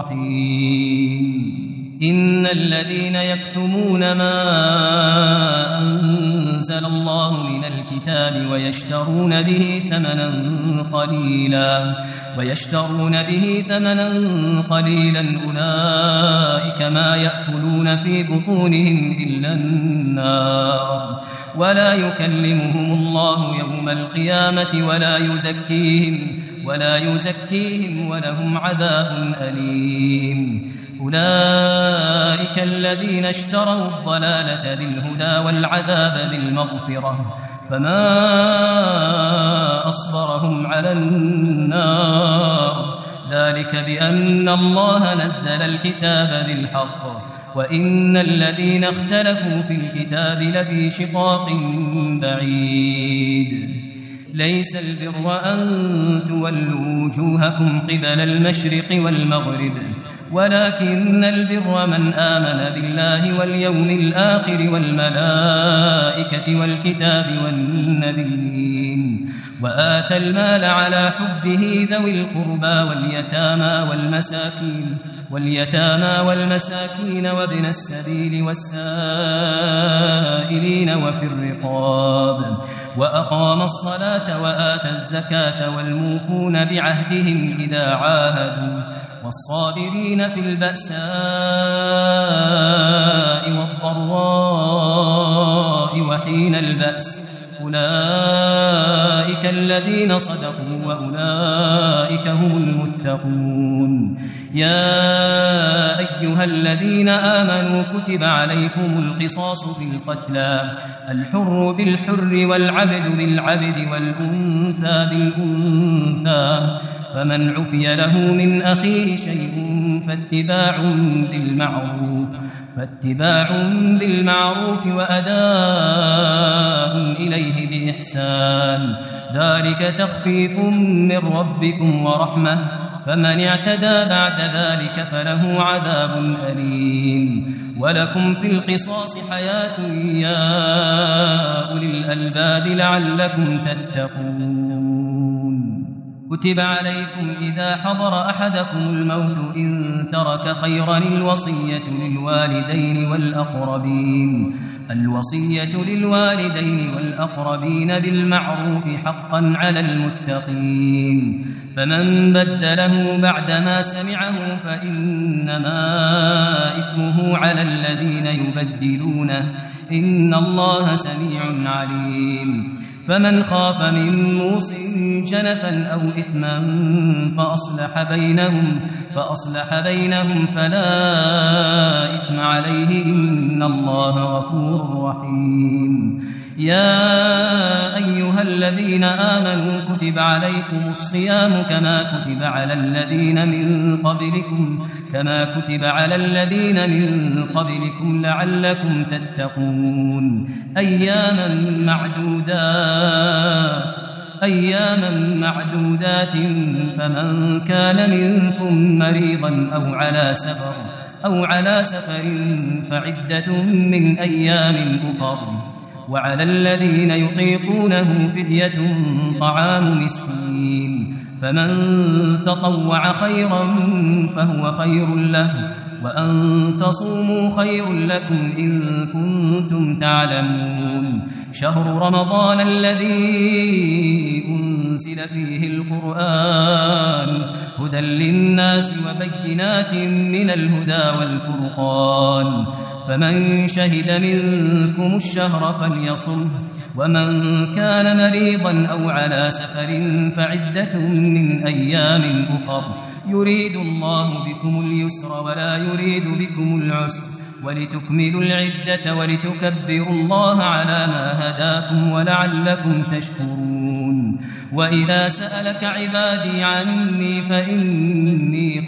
رحيم. إن الذين يكتمون ما أنزل أنزل الله من الكتاب ويشترون به ثمنا قليلا ويشترون به ثمنا قليلا أولئك ما يأكلون في بطونهم إلا النار ولا يكلمهم الله يوم القيامة ولا يزكيهم ولا يزكيهم ولهم عذاب أليم. أولئك الذين اشتروا الضلالة بالهدى والعذاب بالمغفرة فما أصبرهم على النار ذلك بأن الله نزل الكتاب بالحق وإن الذين اختلفوا في الكتاب لفي شقاق بعيد. ليس البر أن تولوا وجوهكم قبل المشرق والمغرب ولكن البر من آمن بالله واليوم الآخر والملائكة والكتاب والنبيين وآتى المال على حبه ذوي القربى واليتامى والمساكين واليتامى والمساكين وابن السبيل والسائلين وفي الرقاب وأقام الصلاة وآتى الزكاة والموفون بعهدهم إذا عاهدوا والصابرين في البأساء والضراء وحين البأس أولئك الذين صدقوا وأولئك هم المتقون. يا أيها الذين آمنوا كتب عليكم القصاص في القتلى الحر بالحر والعبد بالعبد والأنثى بالأنثى فمن عفي له من أخيه شيء فاتباع بالمعروف فاتباع بالمعروف وأداء إليه بإحسان ذلك تخفيف من ربكم ورحمة فمن اعتدى بعد ذلك فله عذاب أليم. ولكم في القصاص حياة يا أولي الألباب لعلكم تتقون. كتب عليكم إذا حضر أحدكم الموت إن ترك خيرا الوصية للوالدين والأقربين الوصية للوالدين والأقربين بالمعروف حقا على المتقين فمن بدله بعدما سمعه فإنما إثمه على الذين يبدلونه إن الله سميع عليم. فمن خاف من موص جنفا أو إثما فأصلح بينهم فأصلح بينهم فلا إثم عليه إن الله غفور رحيم. يا أيها الذين آمنوا كتب عليكم الصيام كما كتب على الذين من قبلكم كما كتب على الذين من قبلكم لعلكم تتقون. أياما معدودات أياما معدودات فمن كان منكم مريضا أو على سفر أو على سفر فعدة من أيام أخر وعلى الذين يطيقونه فدية طعام مسكين فمن تطوع خيرا فهو خير له وأن تصوموا خير لكم إن كنتم تعلمون. شهر رمضان الذي أنزل فيه القرآن هدى للناس وبينات من الهدى والفرقان فمن شهد منكم الشهر فليصمه ومن كان مريضا أو على سفر فعدة من أيام أخر يريد الله بكم اليسر ولا يريد بكم العسر ولتكملوا العدة ولتكبروا الله على ما هداكم ولعلكم تشكرون. وإذا سألك عبادي عني فإني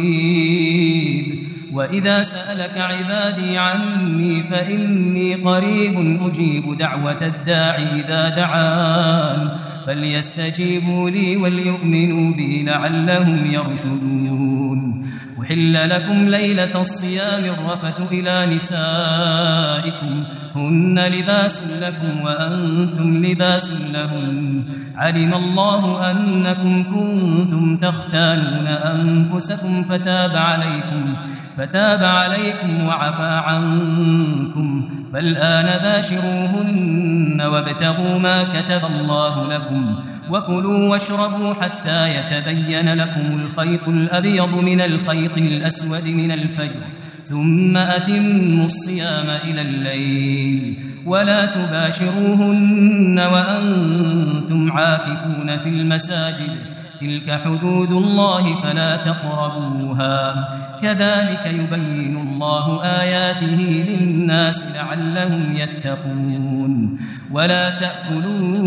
قريب وإذا سألك عبادي عني فإني قريب أجيب دعوة الداعي إذا دعان فليستجيبوا لي وليؤمنوا بي لعلهم يرشدون. أحل لكم ليلة الصيام الرفث إلى نسائكم هن لباس لكم وأنتم لباس لهن علم الله أنكم كنتم تختانون أنفسكم فتاب عليكم فتاب عليكم وعفى عنكم فالآن باشروهن وابتغوا ما كتب الله لكم وكلوا واشربوا حتى يتبين لكم الخيط الأبيض من الخيط الأسود من الفجر ثم أتموا الصيام إلى الليل ولا تباشروهن وأنتم عاكفون في المساجد تلك حدود الله فلا تقربوها كذلك يبين الله آياته للناس لعلهم يتقون ولا تأكلوا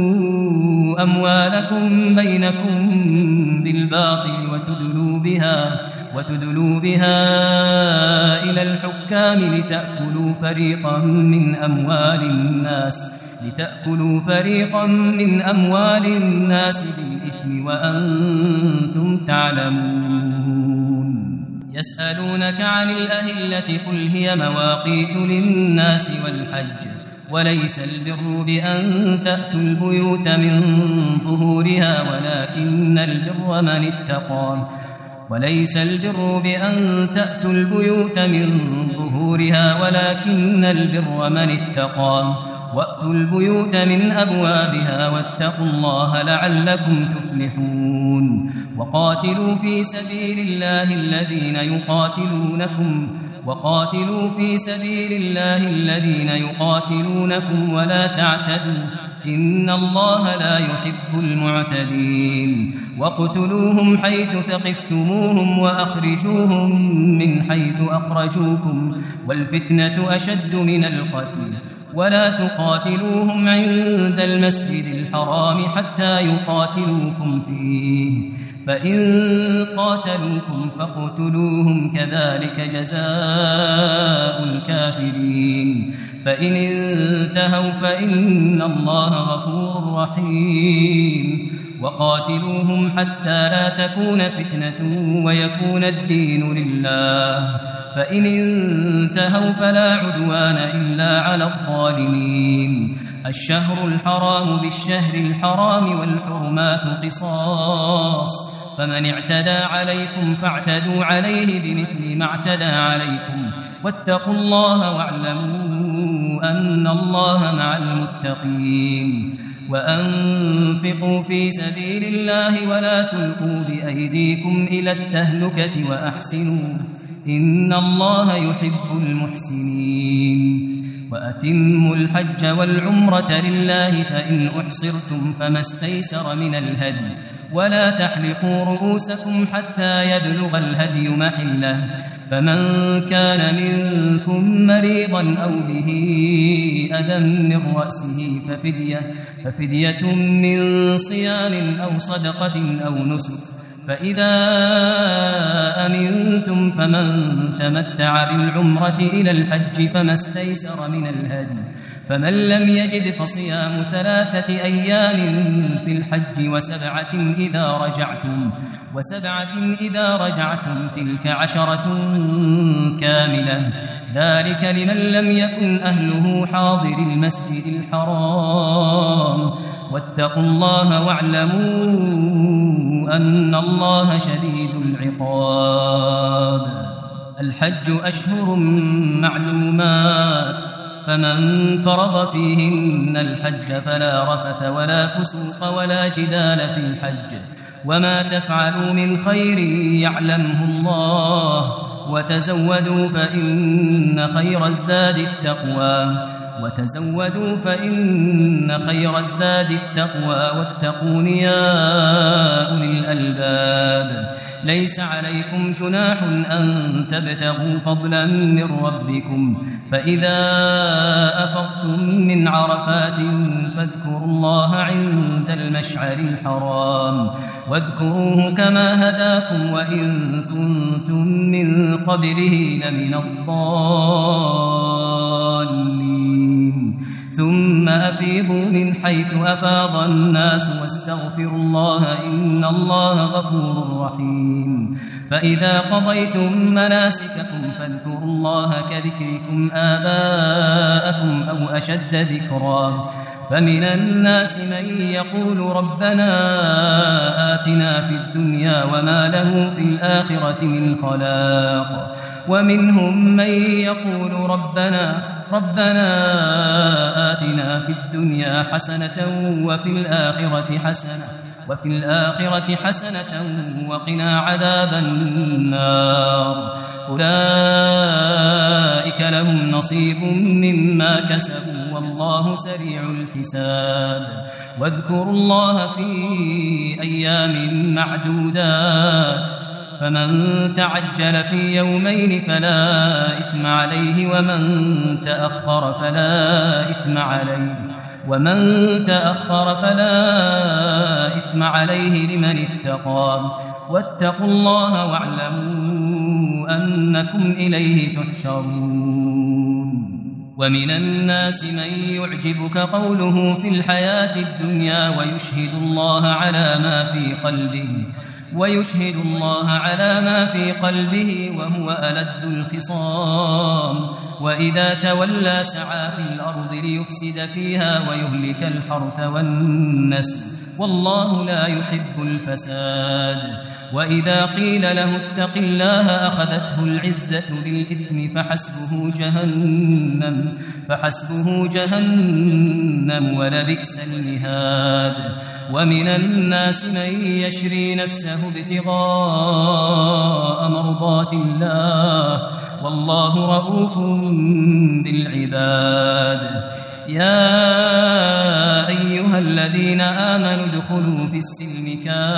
أموالكم بينكم بالباطل وتدلوا بها وتدلوا بها إلى الحكام لتأكلوا فريقا من أموال الناس لتأكلوا فريقا من أموال الناس بالإثم وأنتم تعلمون يسألونك عن الأهلة قل هي مواقيت للناس والحج وليس البر بأن تأتوا البيوت من ظهورها ولكن البر من اتقى وليس البر بأن تأتوا البيوت من ظهورها ولكن البر من اتقى وأتوا البيوت من أبوابها واتقوا الله لعلكم تفلحون وقاتلوا في سبيل الله الذين يقاتلونكم وقاتلوا في سبيل الله الذين يقاتلونكم ولا تعتدوا إن الله لا يحب المعتدين وقتلوهم حيث ثقفتموهم وأخرجوهم من حيث أخرجوكم والفتنة أشد من القتل ولا تقاتلوهم عند المسجد الحرام حتى يقاتلوكم فيه فإن قاتلوكم فاقتلوهم كذلك جزاء الكافرين فإن انتهوا فإن الله غفور رحيم وقاتلوهم حتى لا تكون فتنة ويكون الدين لله فإن انتهوا فلا عدوان إلا على الظالمين الشهر الحرام بالشهر الحرام والحرمات قصاص فمن اعتدى عليكم فاعتدوا عليه بمثل ما اعتدى عليكم واتقوا الله واعلموا أن الله مع المتقين وأنفقوا في سبيل الله ولا تلقوا بأيديكم إلى التهلكة وأحسنوا إن الله يحب المحسنين وأتموا الحج والعمرة لله فإن أحصرتم فما استيسر من الهدي ولا تحلقوا رؤوسكم حتى يبلغ الهدي محله فمن كان منكم مريضا أو به أذى من رأسه ففدية, ففدية من صيام أو صدقة أو نسك فإذا أمنتم فمن تمتع بالعمرة إلى الحج فما استيسر من الهدي فمن لم يجد فصيام ثلاثة أيام في الحج وسبعة إذا رجعتم وسبعة إذا رجعتم تلك عشرة كاملة ذلك لمن لم يكن أهله حاضر المسجد الحرام واتقوا الله واعلموا أن الله شديد العقاب الحج أشهر معلومات فمن فرض فيهن الحج فلا رفث ولا فسوق ولا جدال في الحج وما تفعلوا من خير يعلمه الله وتزودوا فإن خير الزاد التقوى وتزودوا فإن خير الزاد التقوى واتقون يا أولي الألباب ليس عليكم جناح أن تبتغوا فضلا من ربكم فإذا أفضتم من عرفات فاذكروا الله عند المشعر الحرام واذكروه كما هداكم وإن كنتم من قبله لمن الضالين ثم أفيضوا من حيث أفاض الناس واستغفروا الله إن الله غفور رحيم فإذا قضيتم مناسككم فاذكروا الله كذكركم آباءكم أو أشد ذكرا فمن الناس من يقول ربنا آتنا في الدنيا وما له في الآخرة من خلاق ومنهم من يقول ربنا ربنا آتنا في الدنيا حسنة وفي الآخرة حسنة وفي الآخرة حسنة وقنا عذاب النار أولئك لهم نصيب مما كسبوا والله سريع الحساب واذكروا الله في أيام معدودات فمن تعجل في يومين فلا إثم عليه ومن تأخر فلا إثم عليه ومن تأخر فلا إثم عليه لمن اتقى واتقوا الله واعلموا أنكم إليه تحشرون ومن الناس من يعجبك قوله في الحياة الدنيا ويشهد الله على ما في قلبه ويشهد الله على ما في قلبه وهو ألد الخصام وإذا تولى سعى في الأرض ليفسد فيها ويهلك الحرث والنسل والله لا يحب الفساد وإذا قيل له اتق الله أخذته العزة بالإثم فحسبه جهنم فحسبه جهنم ولبئس المهاد ومن الناس من يشري نفسه ابتغاء مرضات الله والله رؤوف بالعباد يا أيها الذين آمنوا ادخلوا في السلم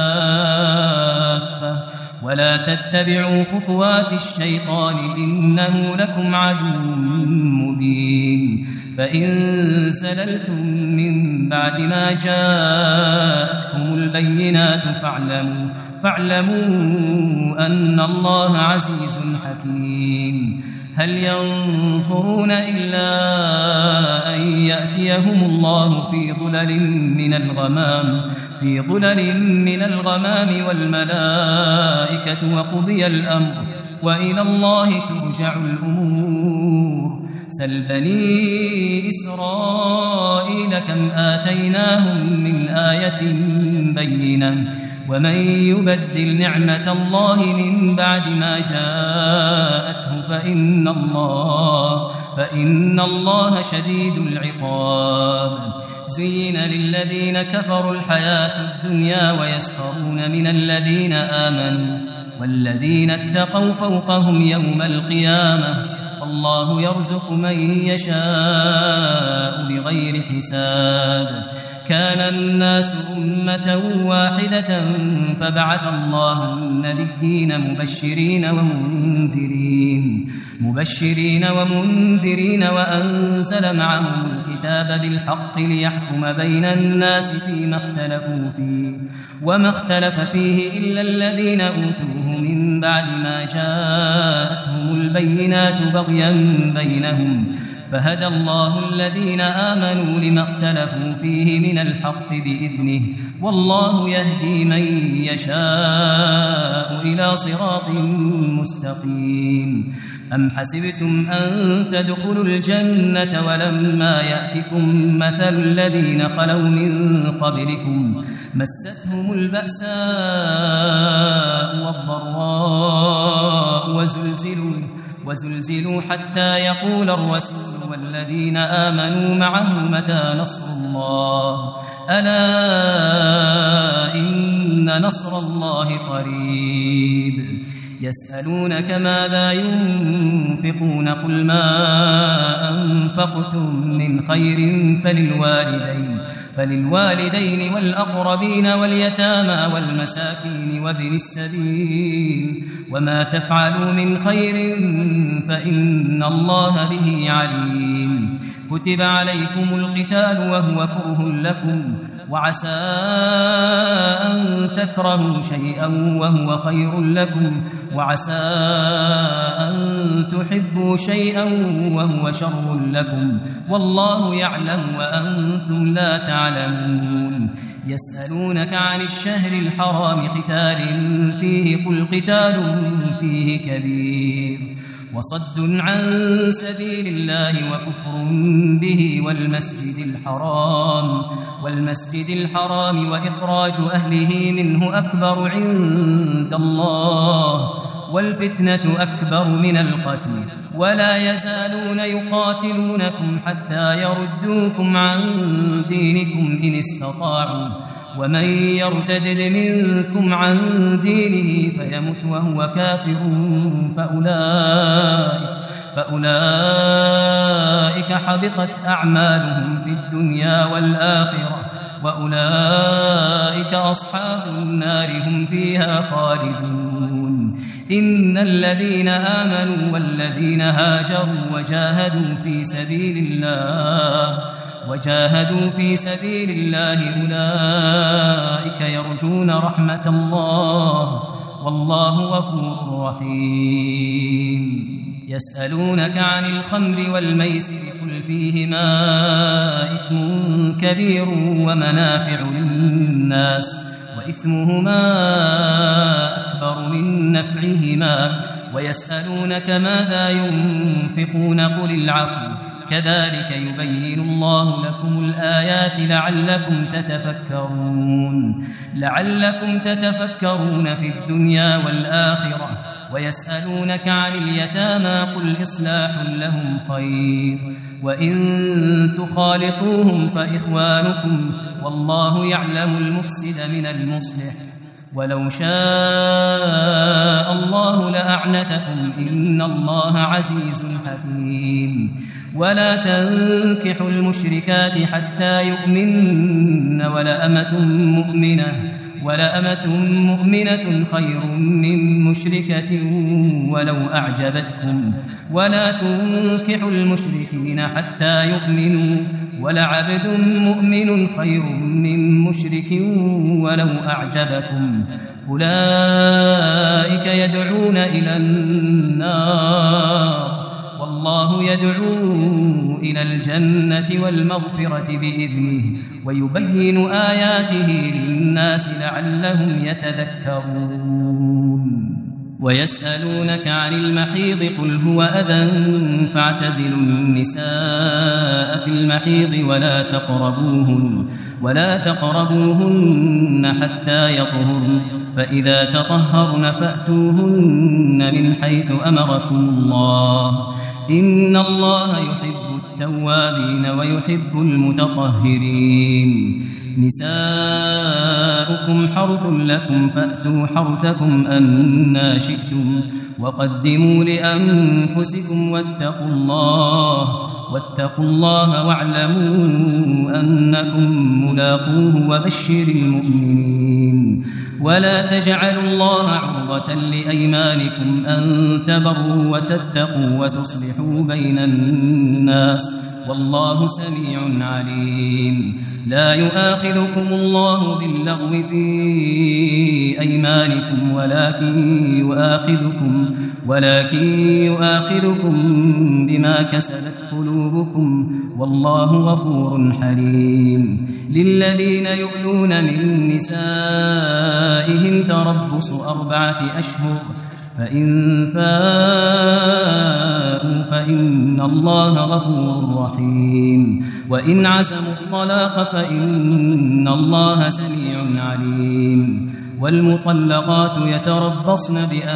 كافة ولا تتبعوا خطوات الشيطان إنه لكم عدو مبين فإن زللتم من بعد ما جاءتكم البينات فاعلموا فاعلموا أن الله عزيز حكيم هل ينظرون إلا أن يأتيهم الله في ظلل من الغمام في ظلل من الغمام والملائكة وقضي الأمر وإلى الله ترجع الأمور سل بني إسرائيل كم آتيناهم من آية بينة ومن يبدل نعمة الله من بعد ما جاءته فإن الله فإن الله شديد العقاب زين للذين كفروا الحياة الدنيا ويسخرون من الذين آمنوا والذين اتقوا فوقهم يوم القيامة الله يرزق من يشاء بغير حساب كان الناس أمة واحدة فبعث الله النبيين مبشرين ومنذرين مبشرين ومنذرين وأنزل معهم الكتاب بالحق ليحكم بين الناس فيما اختلفوا فيه وما اختلف فيه إلا الذين أوتوه من بعد ما جاءتهم البينات بغيا بينهم فهدى الله الذين آمنوا لما اختلفوا فيه من الحق بإذنه والله يهدي من يشاء إلى صراط مستقيم أم حسبتم أن تدخلوا الجنة ولما يأتكم مثل الذين خلوا من قبلكم مستهم البأساء والضراء وزلزلوا وزلزلوا حتى يقول الرسول والذين آمنوا معه متى نصر الله ألا إن نصر الله قريب يسألونك ماذا ينفقون قل ما أنفقتم من خير فللوالدين فللوالدين والأقربين واليتامى والمساكين وابن السبيل وما تفعلوا من خير فإن الله به عليم كتب عليكم القتال وهو كره لكم وعسى أن تكرهوا شيئا وهو خير لكم وعسى أن تحبوا شيئا وهو شر لكم والله يعلم وأنتم لا تعلمون يسألونك عن الشهر الحرام قتال فيه قل قتال فيه كبير وصد عن سبيل الله وكفر به والمسجد الحرام والمسجد الحرام وإخراج أهله منه أكبر عند الله والفتنة أكبر من القتل ولا يزالون يقاتلونكم حتى يردوكم عن دينكم إن استطاعوا ومن يرتد منكم عن دينه فيمت وهو كافر فأولئك, فأولئك حبطت أعمالهم في الدنيا والآخرة وأولئك أصحاب النار هم فيها خالدون. إن الذين آمنوا والذين هاجروا وجاهدوا في سبيل الله وجاهدوا في سبيل الله أولئك يرجون رحمة الله والله غفور رحيم. يسألونك عن الخمر والميسر قل فيهما إثم كبير ومنافع للناس وإثمهما أكبر من نفعهما ويسألونك ماذا ينفقون قل العفو كذلك يبين الله لكم الآيات لعلكم تتفكرون لعلكم تتفكرون في الدنيا والآخرة. ويسألونك عن اليتامى قل إصلاح لهم خير وإن تخالطوهم فإخوانكم والله يعلم المفسد من المصلح ولو شاء الله لأعنتكم إن الله عزيز حكيم. ولا تنكحوا المشركات حتى يؤمنن ولأمة مؤمنة ولأمة مؤمنة خير من مشركة ولو أعجبتكم ولا تنكحوا المشركين حتى يؤمنوا ولعبد مؤمن خير من مشرك ولو أعجبكم أولئك يدعون إلى النار والله يدعو إلى الجنة والمغفرة بإذنه ويبين آياته للناس لعلهم يتذكرون. ويسألونك عن المحيض قل هو أذى فاعتزلوا النساء في المحيض ولا تقربوهن ولا تقربوهن حتى يطهرن فإذا تطهرن فأتوهن من حيث أمركم الله إن الله يحب التوابين ويحب المتطهرين. نساؤكم حرث لكم فأتوا حرثكم أنى شئتم وقدموا لأنفسكم واتقوا الله واتقوا الله واعلموا أنكم ملاقوه وبشر المؤمنين. ولا تجعلوا الله عرضة لأيمانكم أن تبروا وتتقوا وتصلحوا بين الناس والله سميع عليم. لا يؤاخذكم الله باللغو في أيمانكم ولكن يؤاخذكم ولكن يؤاخذكم بما كسبت قلوبكم والله غفور حليم. للذين يؤلون من نسائهم تربص أربعة أشهر فإن فاءوا فإن الله غفور رحيم. وإن عزموا الطلاق فإن الله سميع عليم. والمطلقات يتربصن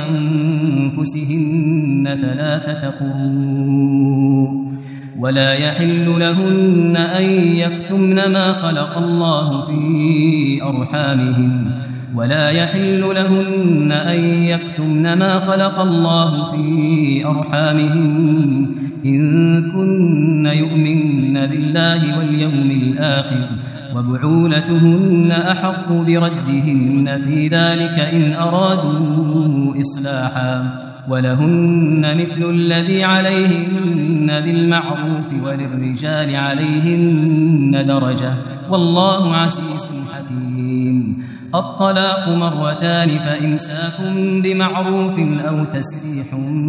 بأنفسهن ثلاثة قروء ولا يحل لهن أن يكتمن ما خلق الله في أرحامهن ولا يحل لهن أن يكتمن ما خلق الله في أرحامهن إن كن يؤمن بالله واليوم الآخر وبعولتهن أحق بردهن في ذلك إن أرادوا إصلاحا ولهن مثل الذي عليهن بالمعروف وللرجال عليهن درجة والله عزيز حكيم. الطلاق مرتان فإمساك بمعروف أو تسريح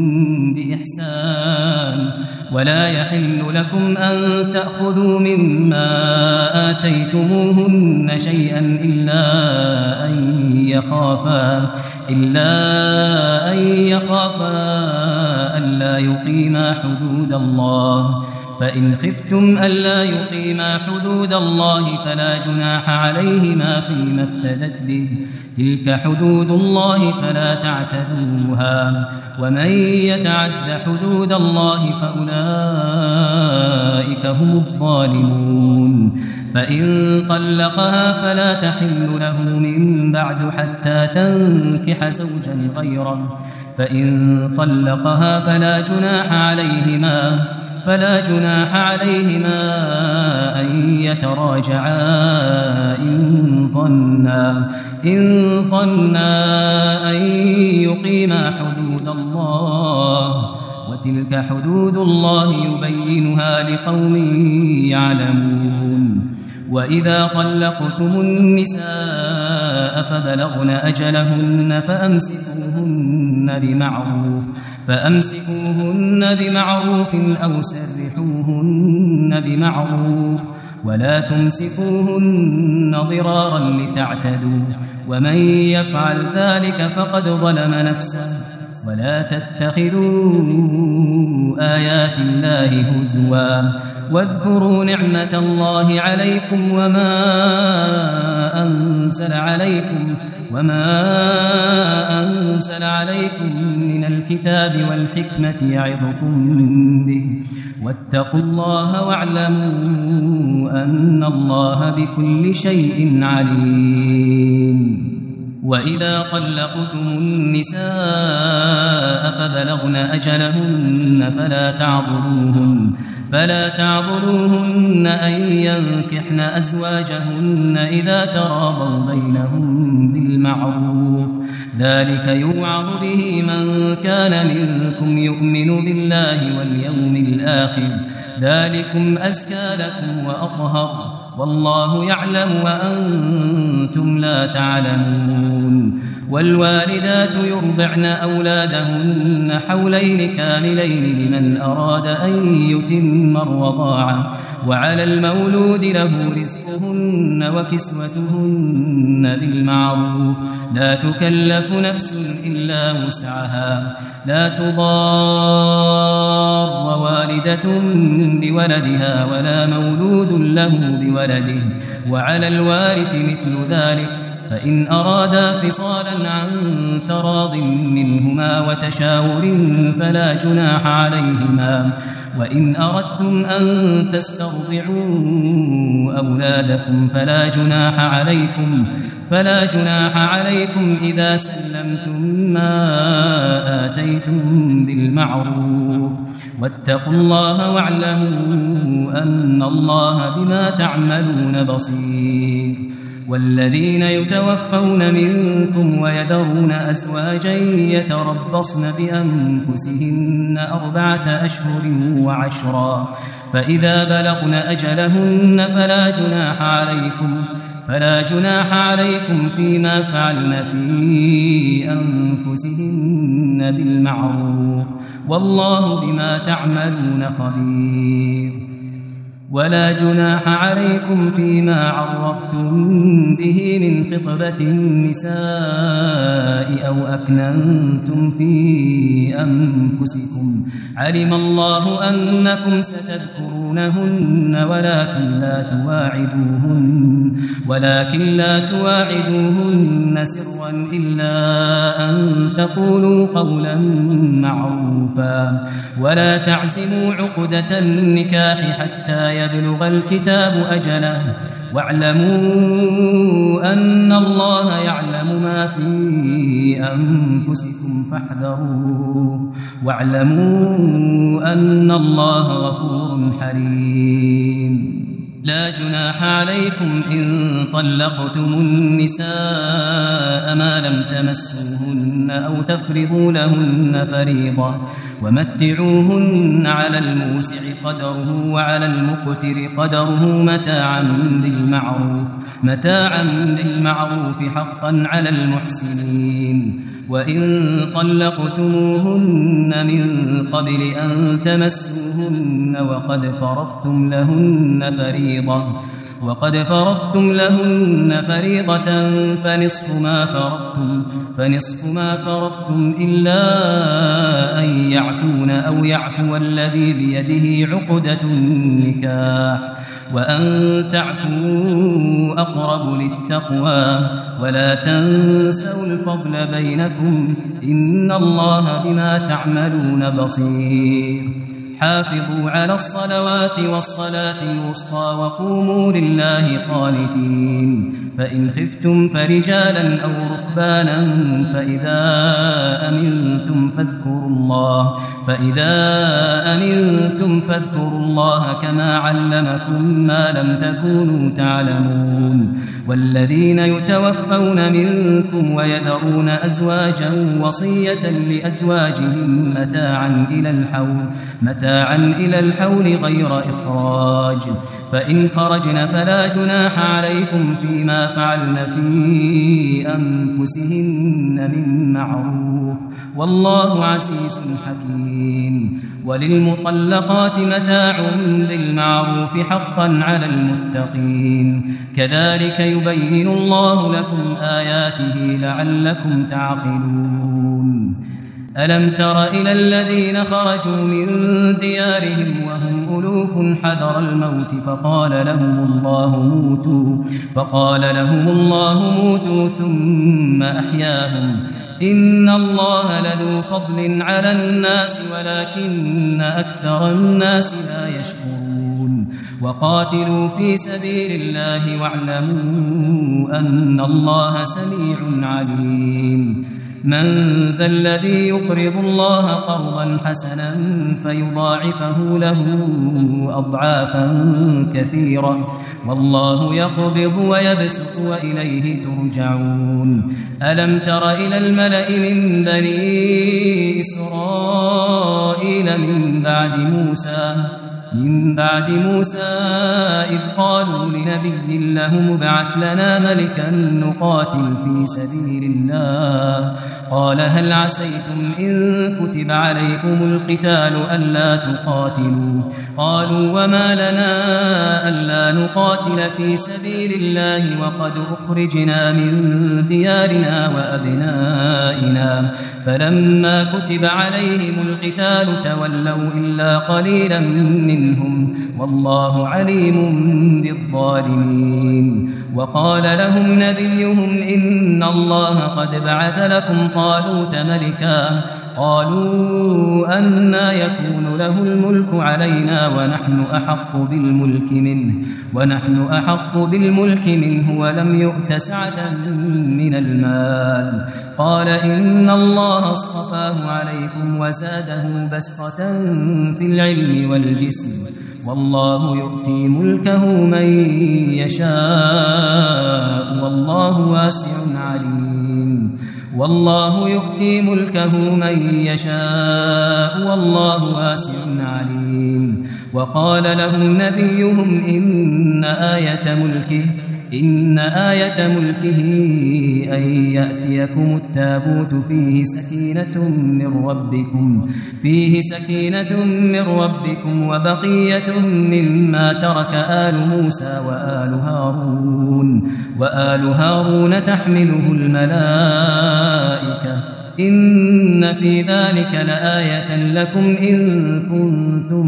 بإحسان ولا يحل لكم أن تأخذوا مما آتيتموهن شيئا إلا أن يخافا إلا أن يخافا ألا يقيما حدود الله فإن خفتم ألا يقيما حدود الله فلا جناح عليهما فيما افتدت به تلك حدود الله فلا تعتدوها ومن يتعد حدود الله فأولئك هم الظالمون فإن طلقها فلا تحل له من بعد حتى تنكح زوجا غيره فإن طلقها فلا جناح عليهما فلا جناح عليهما أن يتراجعا إن ظنا إن ظنا أن يقيما حدود الله وتلك حدود الله يبينها لقوم يعلمون وإذا طلقتم النساء فبلغن أجلهن فأمسكوهن بمعروف فأمسكوهن بمعروف أو سرحوهن بمعروف ولا تمسكوهن ضرارا لتعتدوا ومن يفعل ذلك فقد ظلم نفسه ولا تتخذوا آيات الله هزوا واذكروا نعمة الله عليكم وما أنزل عليكم وما أنزل عليكم من الكتاب والحكمة يعظكم به واتقوا الله واعلموا أن الله بكل شيء عليم وإذا طلقتم النساء فبلغن أجلهن فلا تعضلوهن فلا تعضلوهن أن ينكحن أزواجهن إذا تراضوا بينهم بالمعروف ذلك يوعظ به من كان منكم يؤمن بالله واليوم الآخر ذلكم أزكى لكم وأطهر والله يعلم وأنتم لا تعلمون والوالدات يرضعن أولادهن حولين كاملين لمن أراد أن يتم الرضاعة وعلى المولود له رزقهن وكسوتهن بالمعروف لا تكلف نفس إلا وسعها لا تضار والدة بولدها ولا مولود له بولده وعلى الوارث مثل ذلك فإن أرادا فصالا عن تراض منهما وتشاور فلا جناح عليهما وإن أردتم أن تسترضعوا أولادكم فلا جناح عليكم فلا جناح عليكم إذا سلمتم ما آتيتم بالمعروف واتقوا الله واعلموا أن الله بما تعملون بصير والذين يتوفون منكم ويذرون أزواجا يتربصن بأنفسهن أربعة أشهر وعشرا فإذا بلغن أجلهن فلا جناح عليكم فلا جناح عليكم فيما فعلن في أنفسهن بالمعروف والله بما تعملون خبير ولا جناح عليكم فيما عرفتم به من خطبة النساء أو أكننتم في أنفسكم علم الله أنكم ستذكرونهن ولكن لا تواعدوهن ولكن لا تواعدوهن سرا إلا أن تقولوا قولا معروفا ولا تعزموا عقدة النكاح حتى يبلغ الكتاب أجله واعلموا أن الله يعلم ما في أنفسكم فاحذروه واعلموا أن الله غفور حليم لا جناح عليكم إن طلقتم النساء ما لم تمسوهن أو تفرضوا لهن فريضة ومتعوهن على الموسع قدره وعلى المقتر قدره متاعا بالمعروف متاعا بالمعروف حقا على المحسنين وإن طلقتموهن من قبل أن تمسوهن وقد فرضتم لهن فريضة وقد فرضتم لهن فريضة فنصف ما فرضتم فنصف ما فرضتم إلا أن يعفون أو يعفو الذي بيده عقدة النكاح وأن تعفوا أقرب للتقوى ولا تنسوا الفضل بينكم إن الله بما تعملون بصير حافظوا على الصلوات والصلاة الوسطى وقوموا لله قانتين فإن خفتم فرجالا أو ركبانا فإذا أمنتم فاذكروا الله فإذا أمنتم فاذكروا الله كما علمكم ما لم تكونوا تعلمون والذين يتوفون منكم ويذرون أزواجا وصية لأزواجهم متاعا إلى الحول متاعا إلى الحول غير إخراج فإن خرجن فلا جناح عليكم فيما فعلن في أنفسهن من معروف والله عزيز حكيم وللمطلقات متاع بالمعروف حقا على المتقين كذلك يبين الله لكم آياته لعلكم تعقلون ألم تر إلى الذين خرجوا من ديارهم وهم ألوف حذر الموت فقال لهم الله موتوا فقال لهم الله موتوا ثم أحياهم إن الله لذو فضل على الناس ولكن أكثر الناس لا يشكرون وقاتلوا في سبيل الله واعلموا أن الله سميع عليم من ذا الذي يقرض الله قرضا حسنا فيضاعفه له أضعافا كثيرة والله يقبض ويبسط وإليه ترجعون ألم تر إلى الملأ من بني إسرائيل من بعد موسى من بعد موسى إذ قالوا لنبي له مبعث لنا ملكا نقاتل في سبيل الله قال هل عسيتم إن كتب عليكم القتال ألا تقاتلوا قالوا وما لنا ألا نقاتل في سبيل الله وقد أخرجنا من ديارنا وأبنائنا فلما كتب عليهم القتال تولوا إلا قليلا منهم والله عليم بالظالمين وقال لهم نبيهم إن الله قد بعث لكم طالوت ملكا قالوا أنى يكون له الملك علينا ونحن أحق بالملك منه ونحن أحق بالملك منه ولم يؤت سعة من المال قال إن الله اصطفاه عليكم وزاده بسطة في العلم والجسم والله يؤتي ملكه من يشاء والله واسع عليم والله يؤتي ملكه من يشاء والله واسع عليم وقال لهم نبيهم إن آية ملكه إن آية ملكه أن يأتيكم التابوت فيه سكينة من ربكم فيه سكينة من ربكم وبقية مما ترك آل موسى وآل هارون وآل هارون تحمله الملائكة إن في ذلك لآية لكم إن كنتم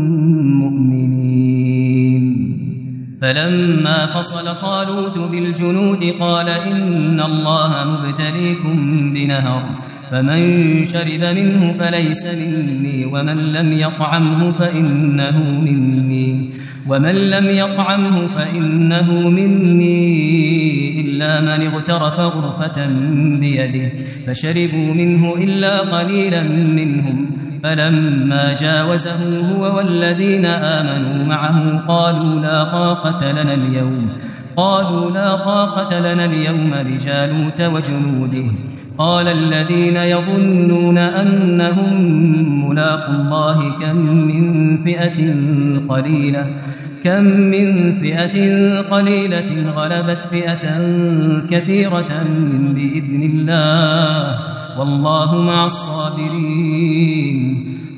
مؤمنين فلما فصل طالوت بالجنود قال إن الله مبتليكم بنهر فمن شرب منه فليس مني ومن لم يطعمه فإنه مني ومن لم يطعمه فإنه مني إلا من اغترف غرفة بيده فشربوا منه إلا قليلا منهم فلما جاوزه هو والذين آمنوا معه قالوا لا طاقة لنا اليوم قالوا لا طاقة لنا اليوم بجالوت وجنوده قال الذين يظنون أنهم ملاقوا الله كم من فئة قليلة كم من فئة قليلة غلبت فئة كثيرة بإذن الله والله مع الصابرين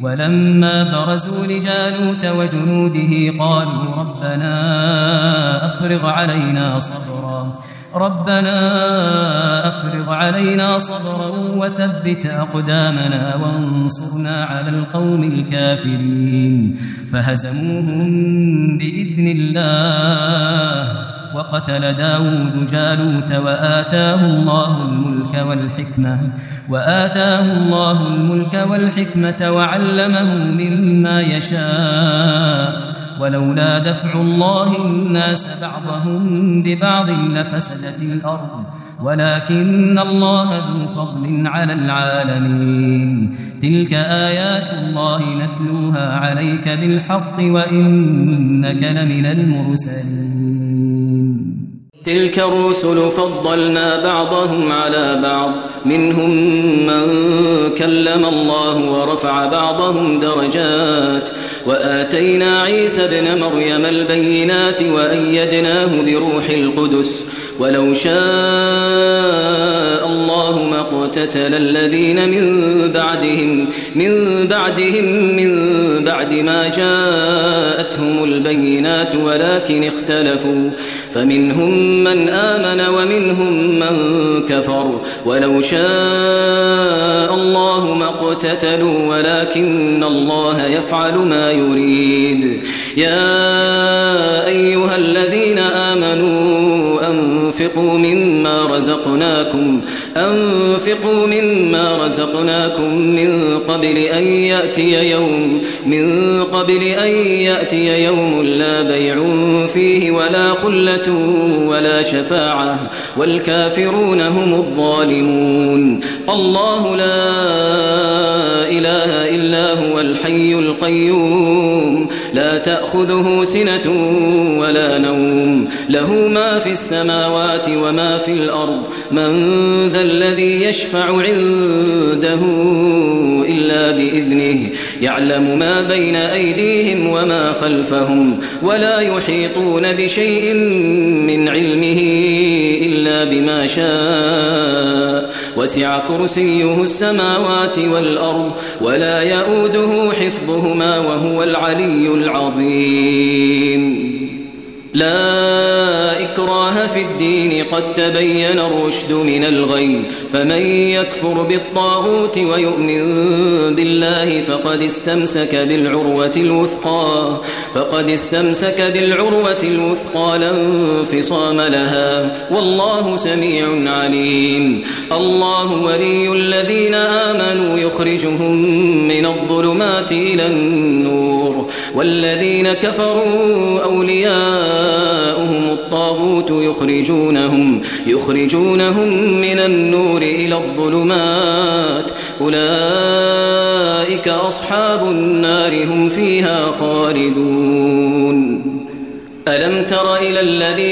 ولما برزوا لجالوت وجنوده قالوا ربنا أفرغ علينا صبرا ربنا أفرغ علينا صبرا وثبت أقدامنا وانصرنا على القوم الكافرين فهزموهم بإذن الله وقتل داود جالوت وآتاه الله الملك والحكمة وآتاه الله الملك والحكمة وعلمه مما يشاء ولولا دفع الله الناس بعضهم ببعض لفسدت الأرض ولكن الله ذو فضل على العالمين تلك آيات الله نتلوها عليك بالحق وإنك لمن المرسلين تلك الرسل فضلنا بعضهم على بعض منهم من كلم الله ورفع بعضهم درجات وآتينا عيسى ابن مريم البينات وأيدناه بروح القدس ولو شاء الله ما اقتتل الذين من بعدهم من بعدهم من بعد ما جاءتهم البينات ولكن اختلفوا فمنهم من آمن ومنهم من كفر ولو شاء الله ما اقتتلوا ولكن الله يفعل ما يريد يا أيها الذين آمنوا أنفقوا مما رزقناكم أنفقوا مما رزقناكم من قبل أن يأتي يوم من قبل أن يأتي يوم لا بيع فيه ولا خلة ولا شفاعة والكافرون هم الظالمون الله لا إله إلا هو الحي القيوم لا تأخذه سنة ولا نوم له ما في السماوات وما في الأرض من ذا الذي يشفع عنده إلا بإذنه يعلم ما بين أيديهم وما خلفهم ولا يحيطون بشيء من علمه إلا بما شاء وسع كرسيه السماوات والأرض ولا يؤوده حفظهما وهو العلي العظيم لا إكراه في الدين قد تبين الرشد من الغي فمن يكفر بالطاغوت ويؤمن بالله فقد استمسك بالعروة الوثقى فقد استمسك بالعروة الوثقى لا انفصام لها والله سميع عليم الله ولي الذين آمنوا يخرجهم من الظلمات إلى النور والذين كفروا أولياؤهم الطاغوت يخرجونهم يخرجونهم من النور إلى الظلمات أولئك أصحاب النار هم فيها خالدون ألم تر إلى الذي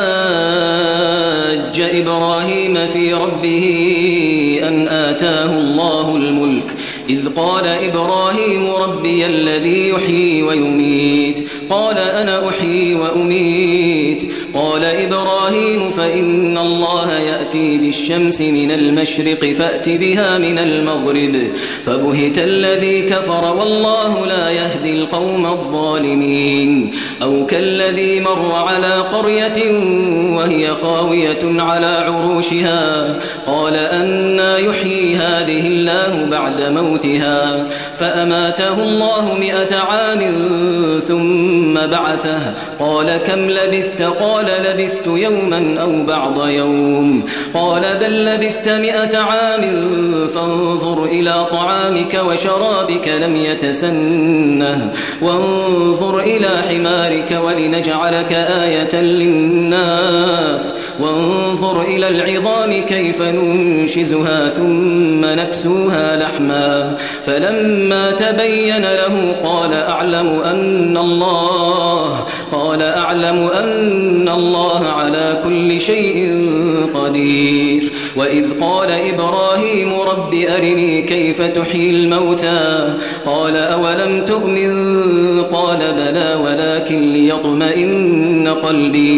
حاج إبراهيم في ربه أن آتاه الله الملك إذ قال إبراهيم ربي الذي يحيي ويميت قال أنا أحيي وأميت قال إبراهيم فإن الله يأتي بالشمس من المشرق فأت بها من المغرب فبهت الذي كفر والله لا يهدي القوم الظالمين أو كالذي مر على قرية وهي خاوية على عروشها قال أنى يحيي هذه الله بعد موتها فأماته الله مئة عام ثم بعثه قال كم لبثت قال لبثت يوما أو بعض يوم قال بل لبثت مئة عام فانظر إلى طعامك وشرابك لم يتسنه وانظر إلى حمارك ولنجعلك آية للناس وانظر إلى العظام كيف ننشزها ثم نكسوها لحما فلما تبين له قال أعلم أن الله قال أعلم أن الله على كل شيء قدير وإذ قال إبراهيم رب أرني كيف تحيي الموتى قال أولم تؤمن قال بلى ولكن ليطمئن قلبي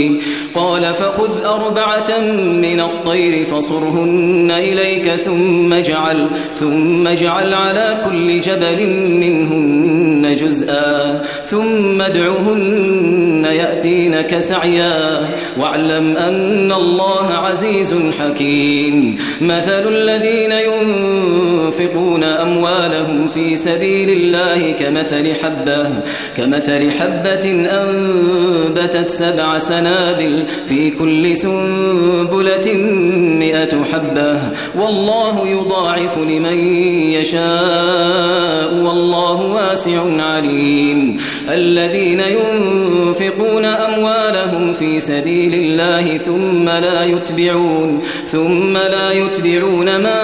قال فخذ أربعة من الطير فصرهن إليك ثم اجعل ثم اجعل على كل جبل منهن جزءا ثم ادعهن يأتينك سعيا واعلم أن الله عزيز حكيم. مثل الذين ينفقون أموالهم في سبيل الله كمثل حبة كمثل حبة أنبتت سبع سنابل في كل سنبلة مئة حبة والله يضاعف لمن يشاء والله واسع عليم. الذين ينفقون أموالهم في سبيل الله ثم لا يتبعون ثم لا يتبعون ما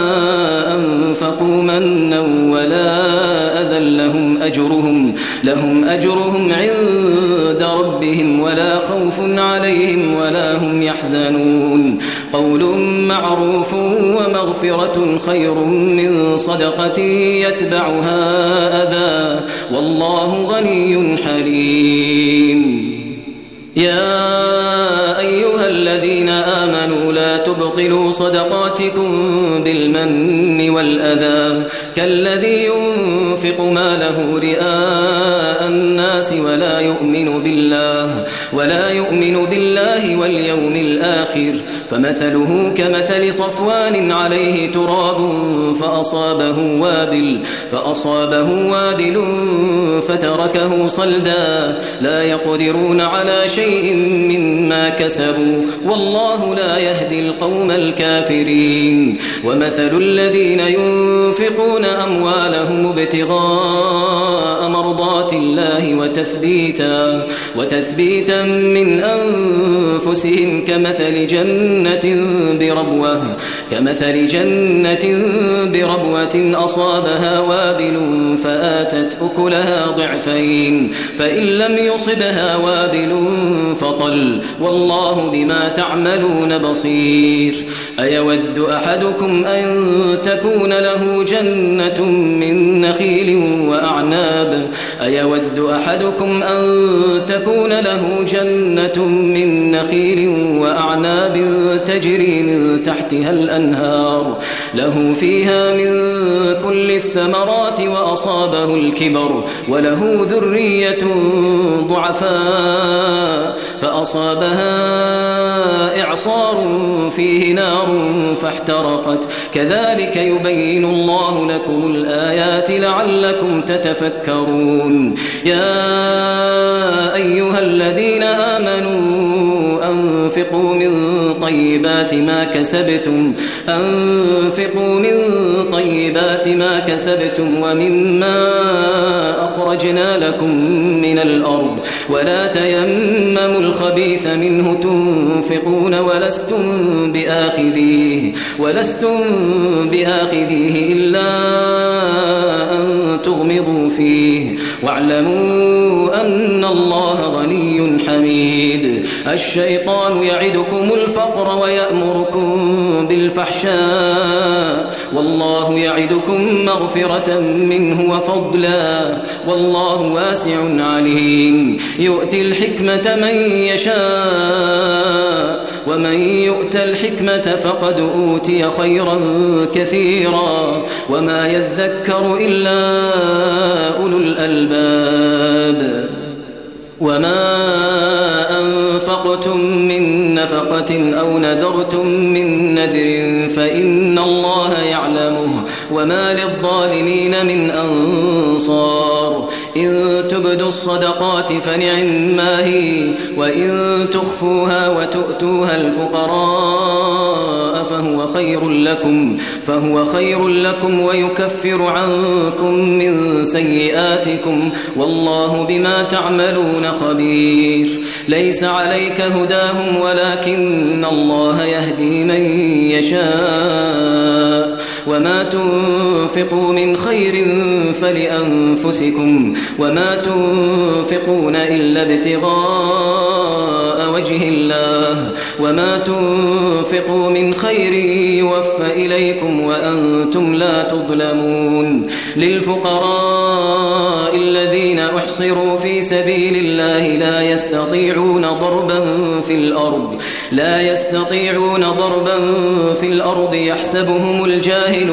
أنفقوا منا ولا أذى لهم أجرهم لهم أجرهم عند ربهم ولا خوف عليهم ولا هم يحزنون. قول معروف ومغفرة خير من صدقة يتبعها أذى والله غني حليم. يا أيها الذين آمنوا لا تبطلوا صدقاتكم بالمن والأذى كالذي ينفق ماله رئاء الناس ولا يؤمن بالله ولا يؤمن بالله واليوم الآخر فمثله كمثل صفوان عليه تراب فأصابه وابل فأصابه وابل فتركه صلدا لا يقدرون على شيء مما كسبوا والله لا يهدي القوم الكافرين. ومثل الذين ينفقون أموالهم ابتغاء مرضات الله وتثبيتا وتثبيتا من أنفسهم كمثل جنة بربوة كمثل جنة بربوة أصابها وابل فآتت أكلها ضعفين فإن لم يصبها وابل فطل والله بما تعملون بصير. أيود أحدكم أن تكون له جنة من نخيل وأعناب أيود أحدكم أن تكون له جنة من نخيل وأعناب تجري من تحتها الأنهار له فيها من كل الثمرات وأصابه الكبر وله ذرية ضعفاء فأصابها إعصار فيه نار فاحترقت كذلك يبين الله لكم الآيات لعلكم تتفكرون. يا أيها الذين آمنوا أنفقوا من طيبات ما كسبتم أنفقوا من طيبات ما كسبتم ومما أخرجنا لكم من الأرض ولا تيمموا الخبيث منه تنفقون ولستم بآخذيه ولستم بآخذيه إلا أن تغمضوا فيه واعلموا أن الله غني حميد. الشيطان يعدكم الفقر ويأمركم بالفحشاء والله يعدكم مغفرة منه وفضلا والله واسع عليم. يؤتي الحكمة من يشاء ومن يؤت الحكمة فقد أوتي خيرا كثيرا وما يذكر إلا أولو الألباب. وما أنفقتم من نفقة أو نذرتم من نذر فإن الله يعلمه وما للظالمين من أنصار. إن تبدوا الصدقات فنعما هي وإن تخفوها وتؤتوها الفقراء فهو خير لكم فهو خير لكم ويكفر عنكم من سيئاتكم والله بما تعملون خبير. ليس عليك هداهم ولكن الله يهدي من يشاء وما تنفقوا من خير فلأنفسكم وما تنفقون إلا ابتغاء وجه الله وما تنفقوا من خير يوفى إليكم وأنتم لا تظلمون. للفقراء الذين أحصروا في سبيل الله لا يستطيعون يستطيعون ضربا في الأرض لا يستطيعون ضربا في الأرض يحسبهم الجاهل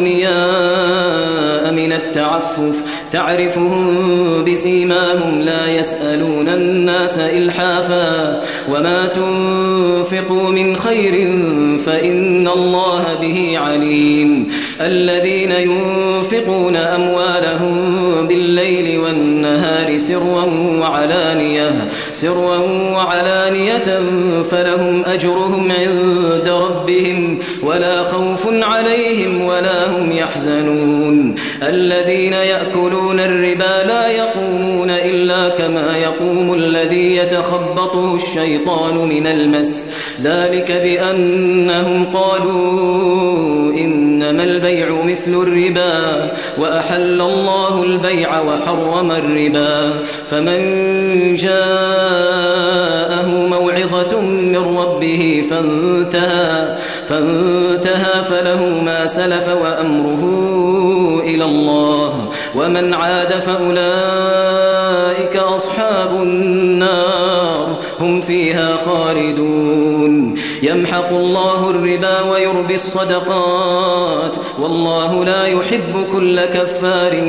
أغنياء من التعفف تعرفهم بسيماهم لا يسألون الناس إلحافا وما تنفقوا من خير فإن الله به عليم الذين ينفقون أموالهم بالليل والنهار سرا وعلانية سرا وعلانية فلهم أجرهم عند ربهم ولا خوف عليهم ولا هم يحزنون الذين يأكلون الربا لا يقومون إلا كما يقوم الذي يتخبطه الشيطان من المس ذلك بأنهم قالوا إنما البيع مثل الربا وأحل الله البيع وحرم الربا فمن جاءه موعظة من ربه فانتهى, فانتهى فله ما سلف وأمره إلى الله ومن عاد فأولئك أصحاب النار هم فيها خالدون يمحق الله الربا ويربي الصدقات والله لا يحب كل كفار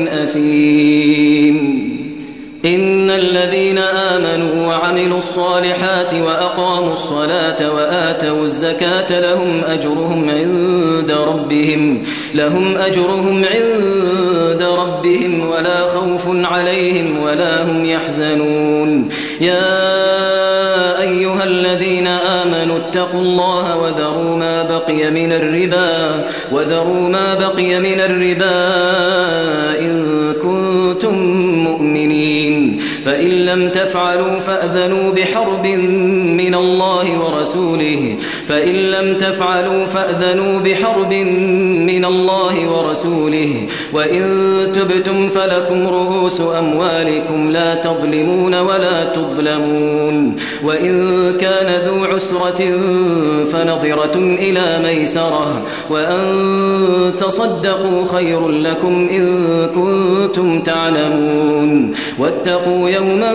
أثيم إن الذين آمنوا وعملوا الصالحات وأقاموا الصلاة وآتوا الزكاة لهم أجرهم عند ربهم لهم أجرهم عند ربهم ولا خوف عليهم ولا هم يحزنون يا أيها الذين آمنوا اتقوا الله وذروا ما بقي من الربا وذروا ما بقي من الربا إن كنتم مؤمنين فإن لم تفعلوا فأذنوا بحرب من الله ورسوله فإن لم تفعلوا فأذنوا بحرب من الله ورسوله وإن تبتم فلكم رؤوس أموالكم لا تظلمون ولا تظلمون وإن كان ذو عسرة فنظرة إلى ميسرة وأن تصدقوا خير لكم إن كنتم تعلمون واتقوا يوما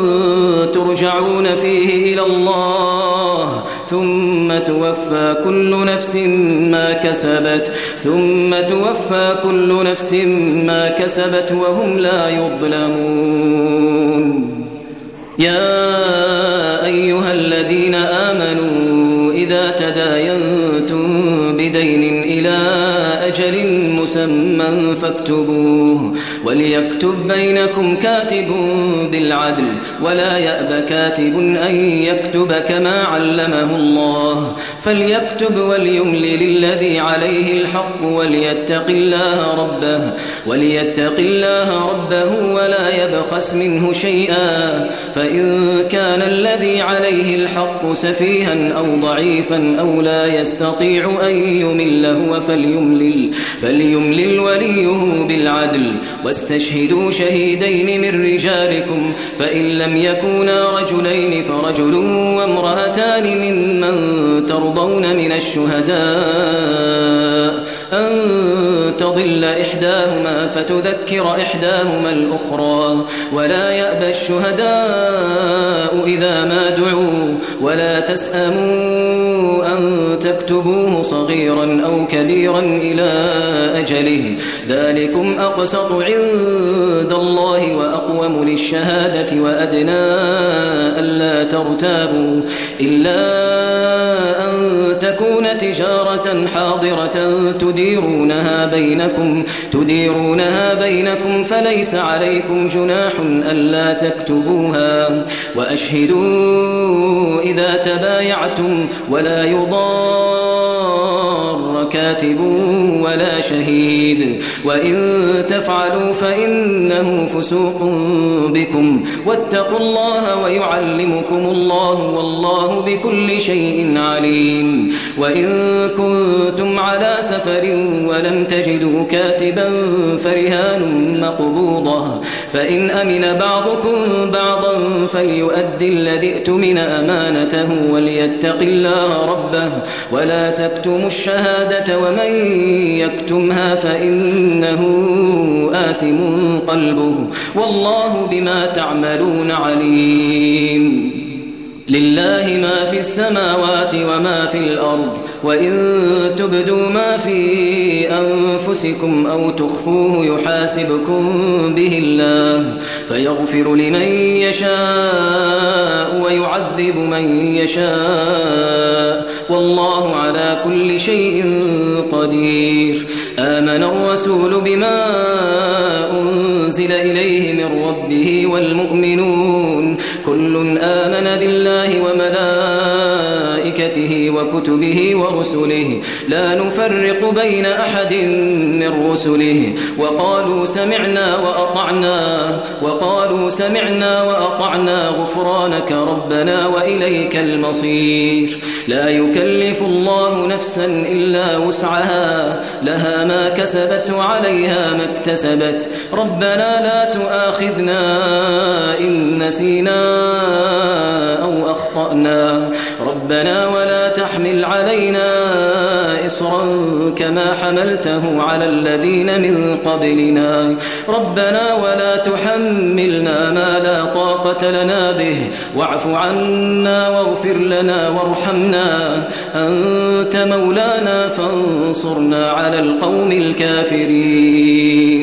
ترجعون فيه إلى الله ثم توفى كل نفس ما كسبت ثم توفى كل نفس ما كسبت وهم لا يظلمون يا أيها الذين آمنوا إذا تداينتم بدين إلى أجل مسمى فاكتبوه وليكتب بينكم كاتب بالعدل ولا يأب كاتب أن يكتب كما علمه الله فليكتب وليملل الذي عليه الحق وليتق الله ربه وليتق الله ربه ولا يبخس منه شيئا فإن كان الذي عليه الحق سفيها أو ضعيفا أو لا يستطيع أن يمل هو فليملل, فليملل وليه بالعدل واستشهدوا شهيدين من رجالكم فإن لم يكونا رجلين فرجل وامرأتان ممن ترضون من الشهداء أن تضل إحداهما فتذكر إحداهما الأخرى ولا يأبى الشهداء إذا ما دعوا ولا تسأموا أن تكتبوه صغيرا أو كبيرا إلى أجله ذلكم أقسط عند الله وأقوم للشهادة وأدنى ألا ترتابوا إلا أن تكون تجارة حاضرة تديرونها بينكم تديرونها بينكم فليس عليكم جناح ألا تكتبوها وأشهدوا إذا تبايعتم ولا يضار كاتب ولا شهيد وإن تفعلوا فإنه فسوق بكم واتقوا الله ويعلمكم الله والله بكل شيء عليم وإن كنتم على سفر ولم تجدوا كاتبا فرهان مقبوضة فإن أمن بعضكم بعضا فليؤدي الذي ائتمن أمانته وليتق الله ربه ولا تكتموا الشهادة ومن يكتمها فإنه آثم قلبه والله بما تعملون عليم لله ما في السماوات وما في الأرض وإن تبدوا ما في أنفسكم أو تخفوه يحاسبكم به الله فيغفر لمن يشاء ويعذب من يشاء والله على كل شيء قدير. آمن الرسول بما أنزل إليه من ربه والمؤمنون كل آمن بالله وملائكته وكتبه ورسله لا نفرق بين أحد من رسله وقالوا سمعنا وأطعنا وقالوا سمعنا وأطعنا غفرانك ربنا وإليك المصير. لا يكلف الله نفسا إلا وسعها لها ما كسبت وعليها ما اكتسبت ربنا لا تؤاخذنا إن نسينا أو أخطأنا ربنا ولا تحمل علينا إصرا كما حملته على الذين من قبلنا ربنا ولا تحملنا ما لا طاقة لنا به واعف عنا واغفر لنا وارحمنا أنت مولانا فانصرنا على القوم الكافرين.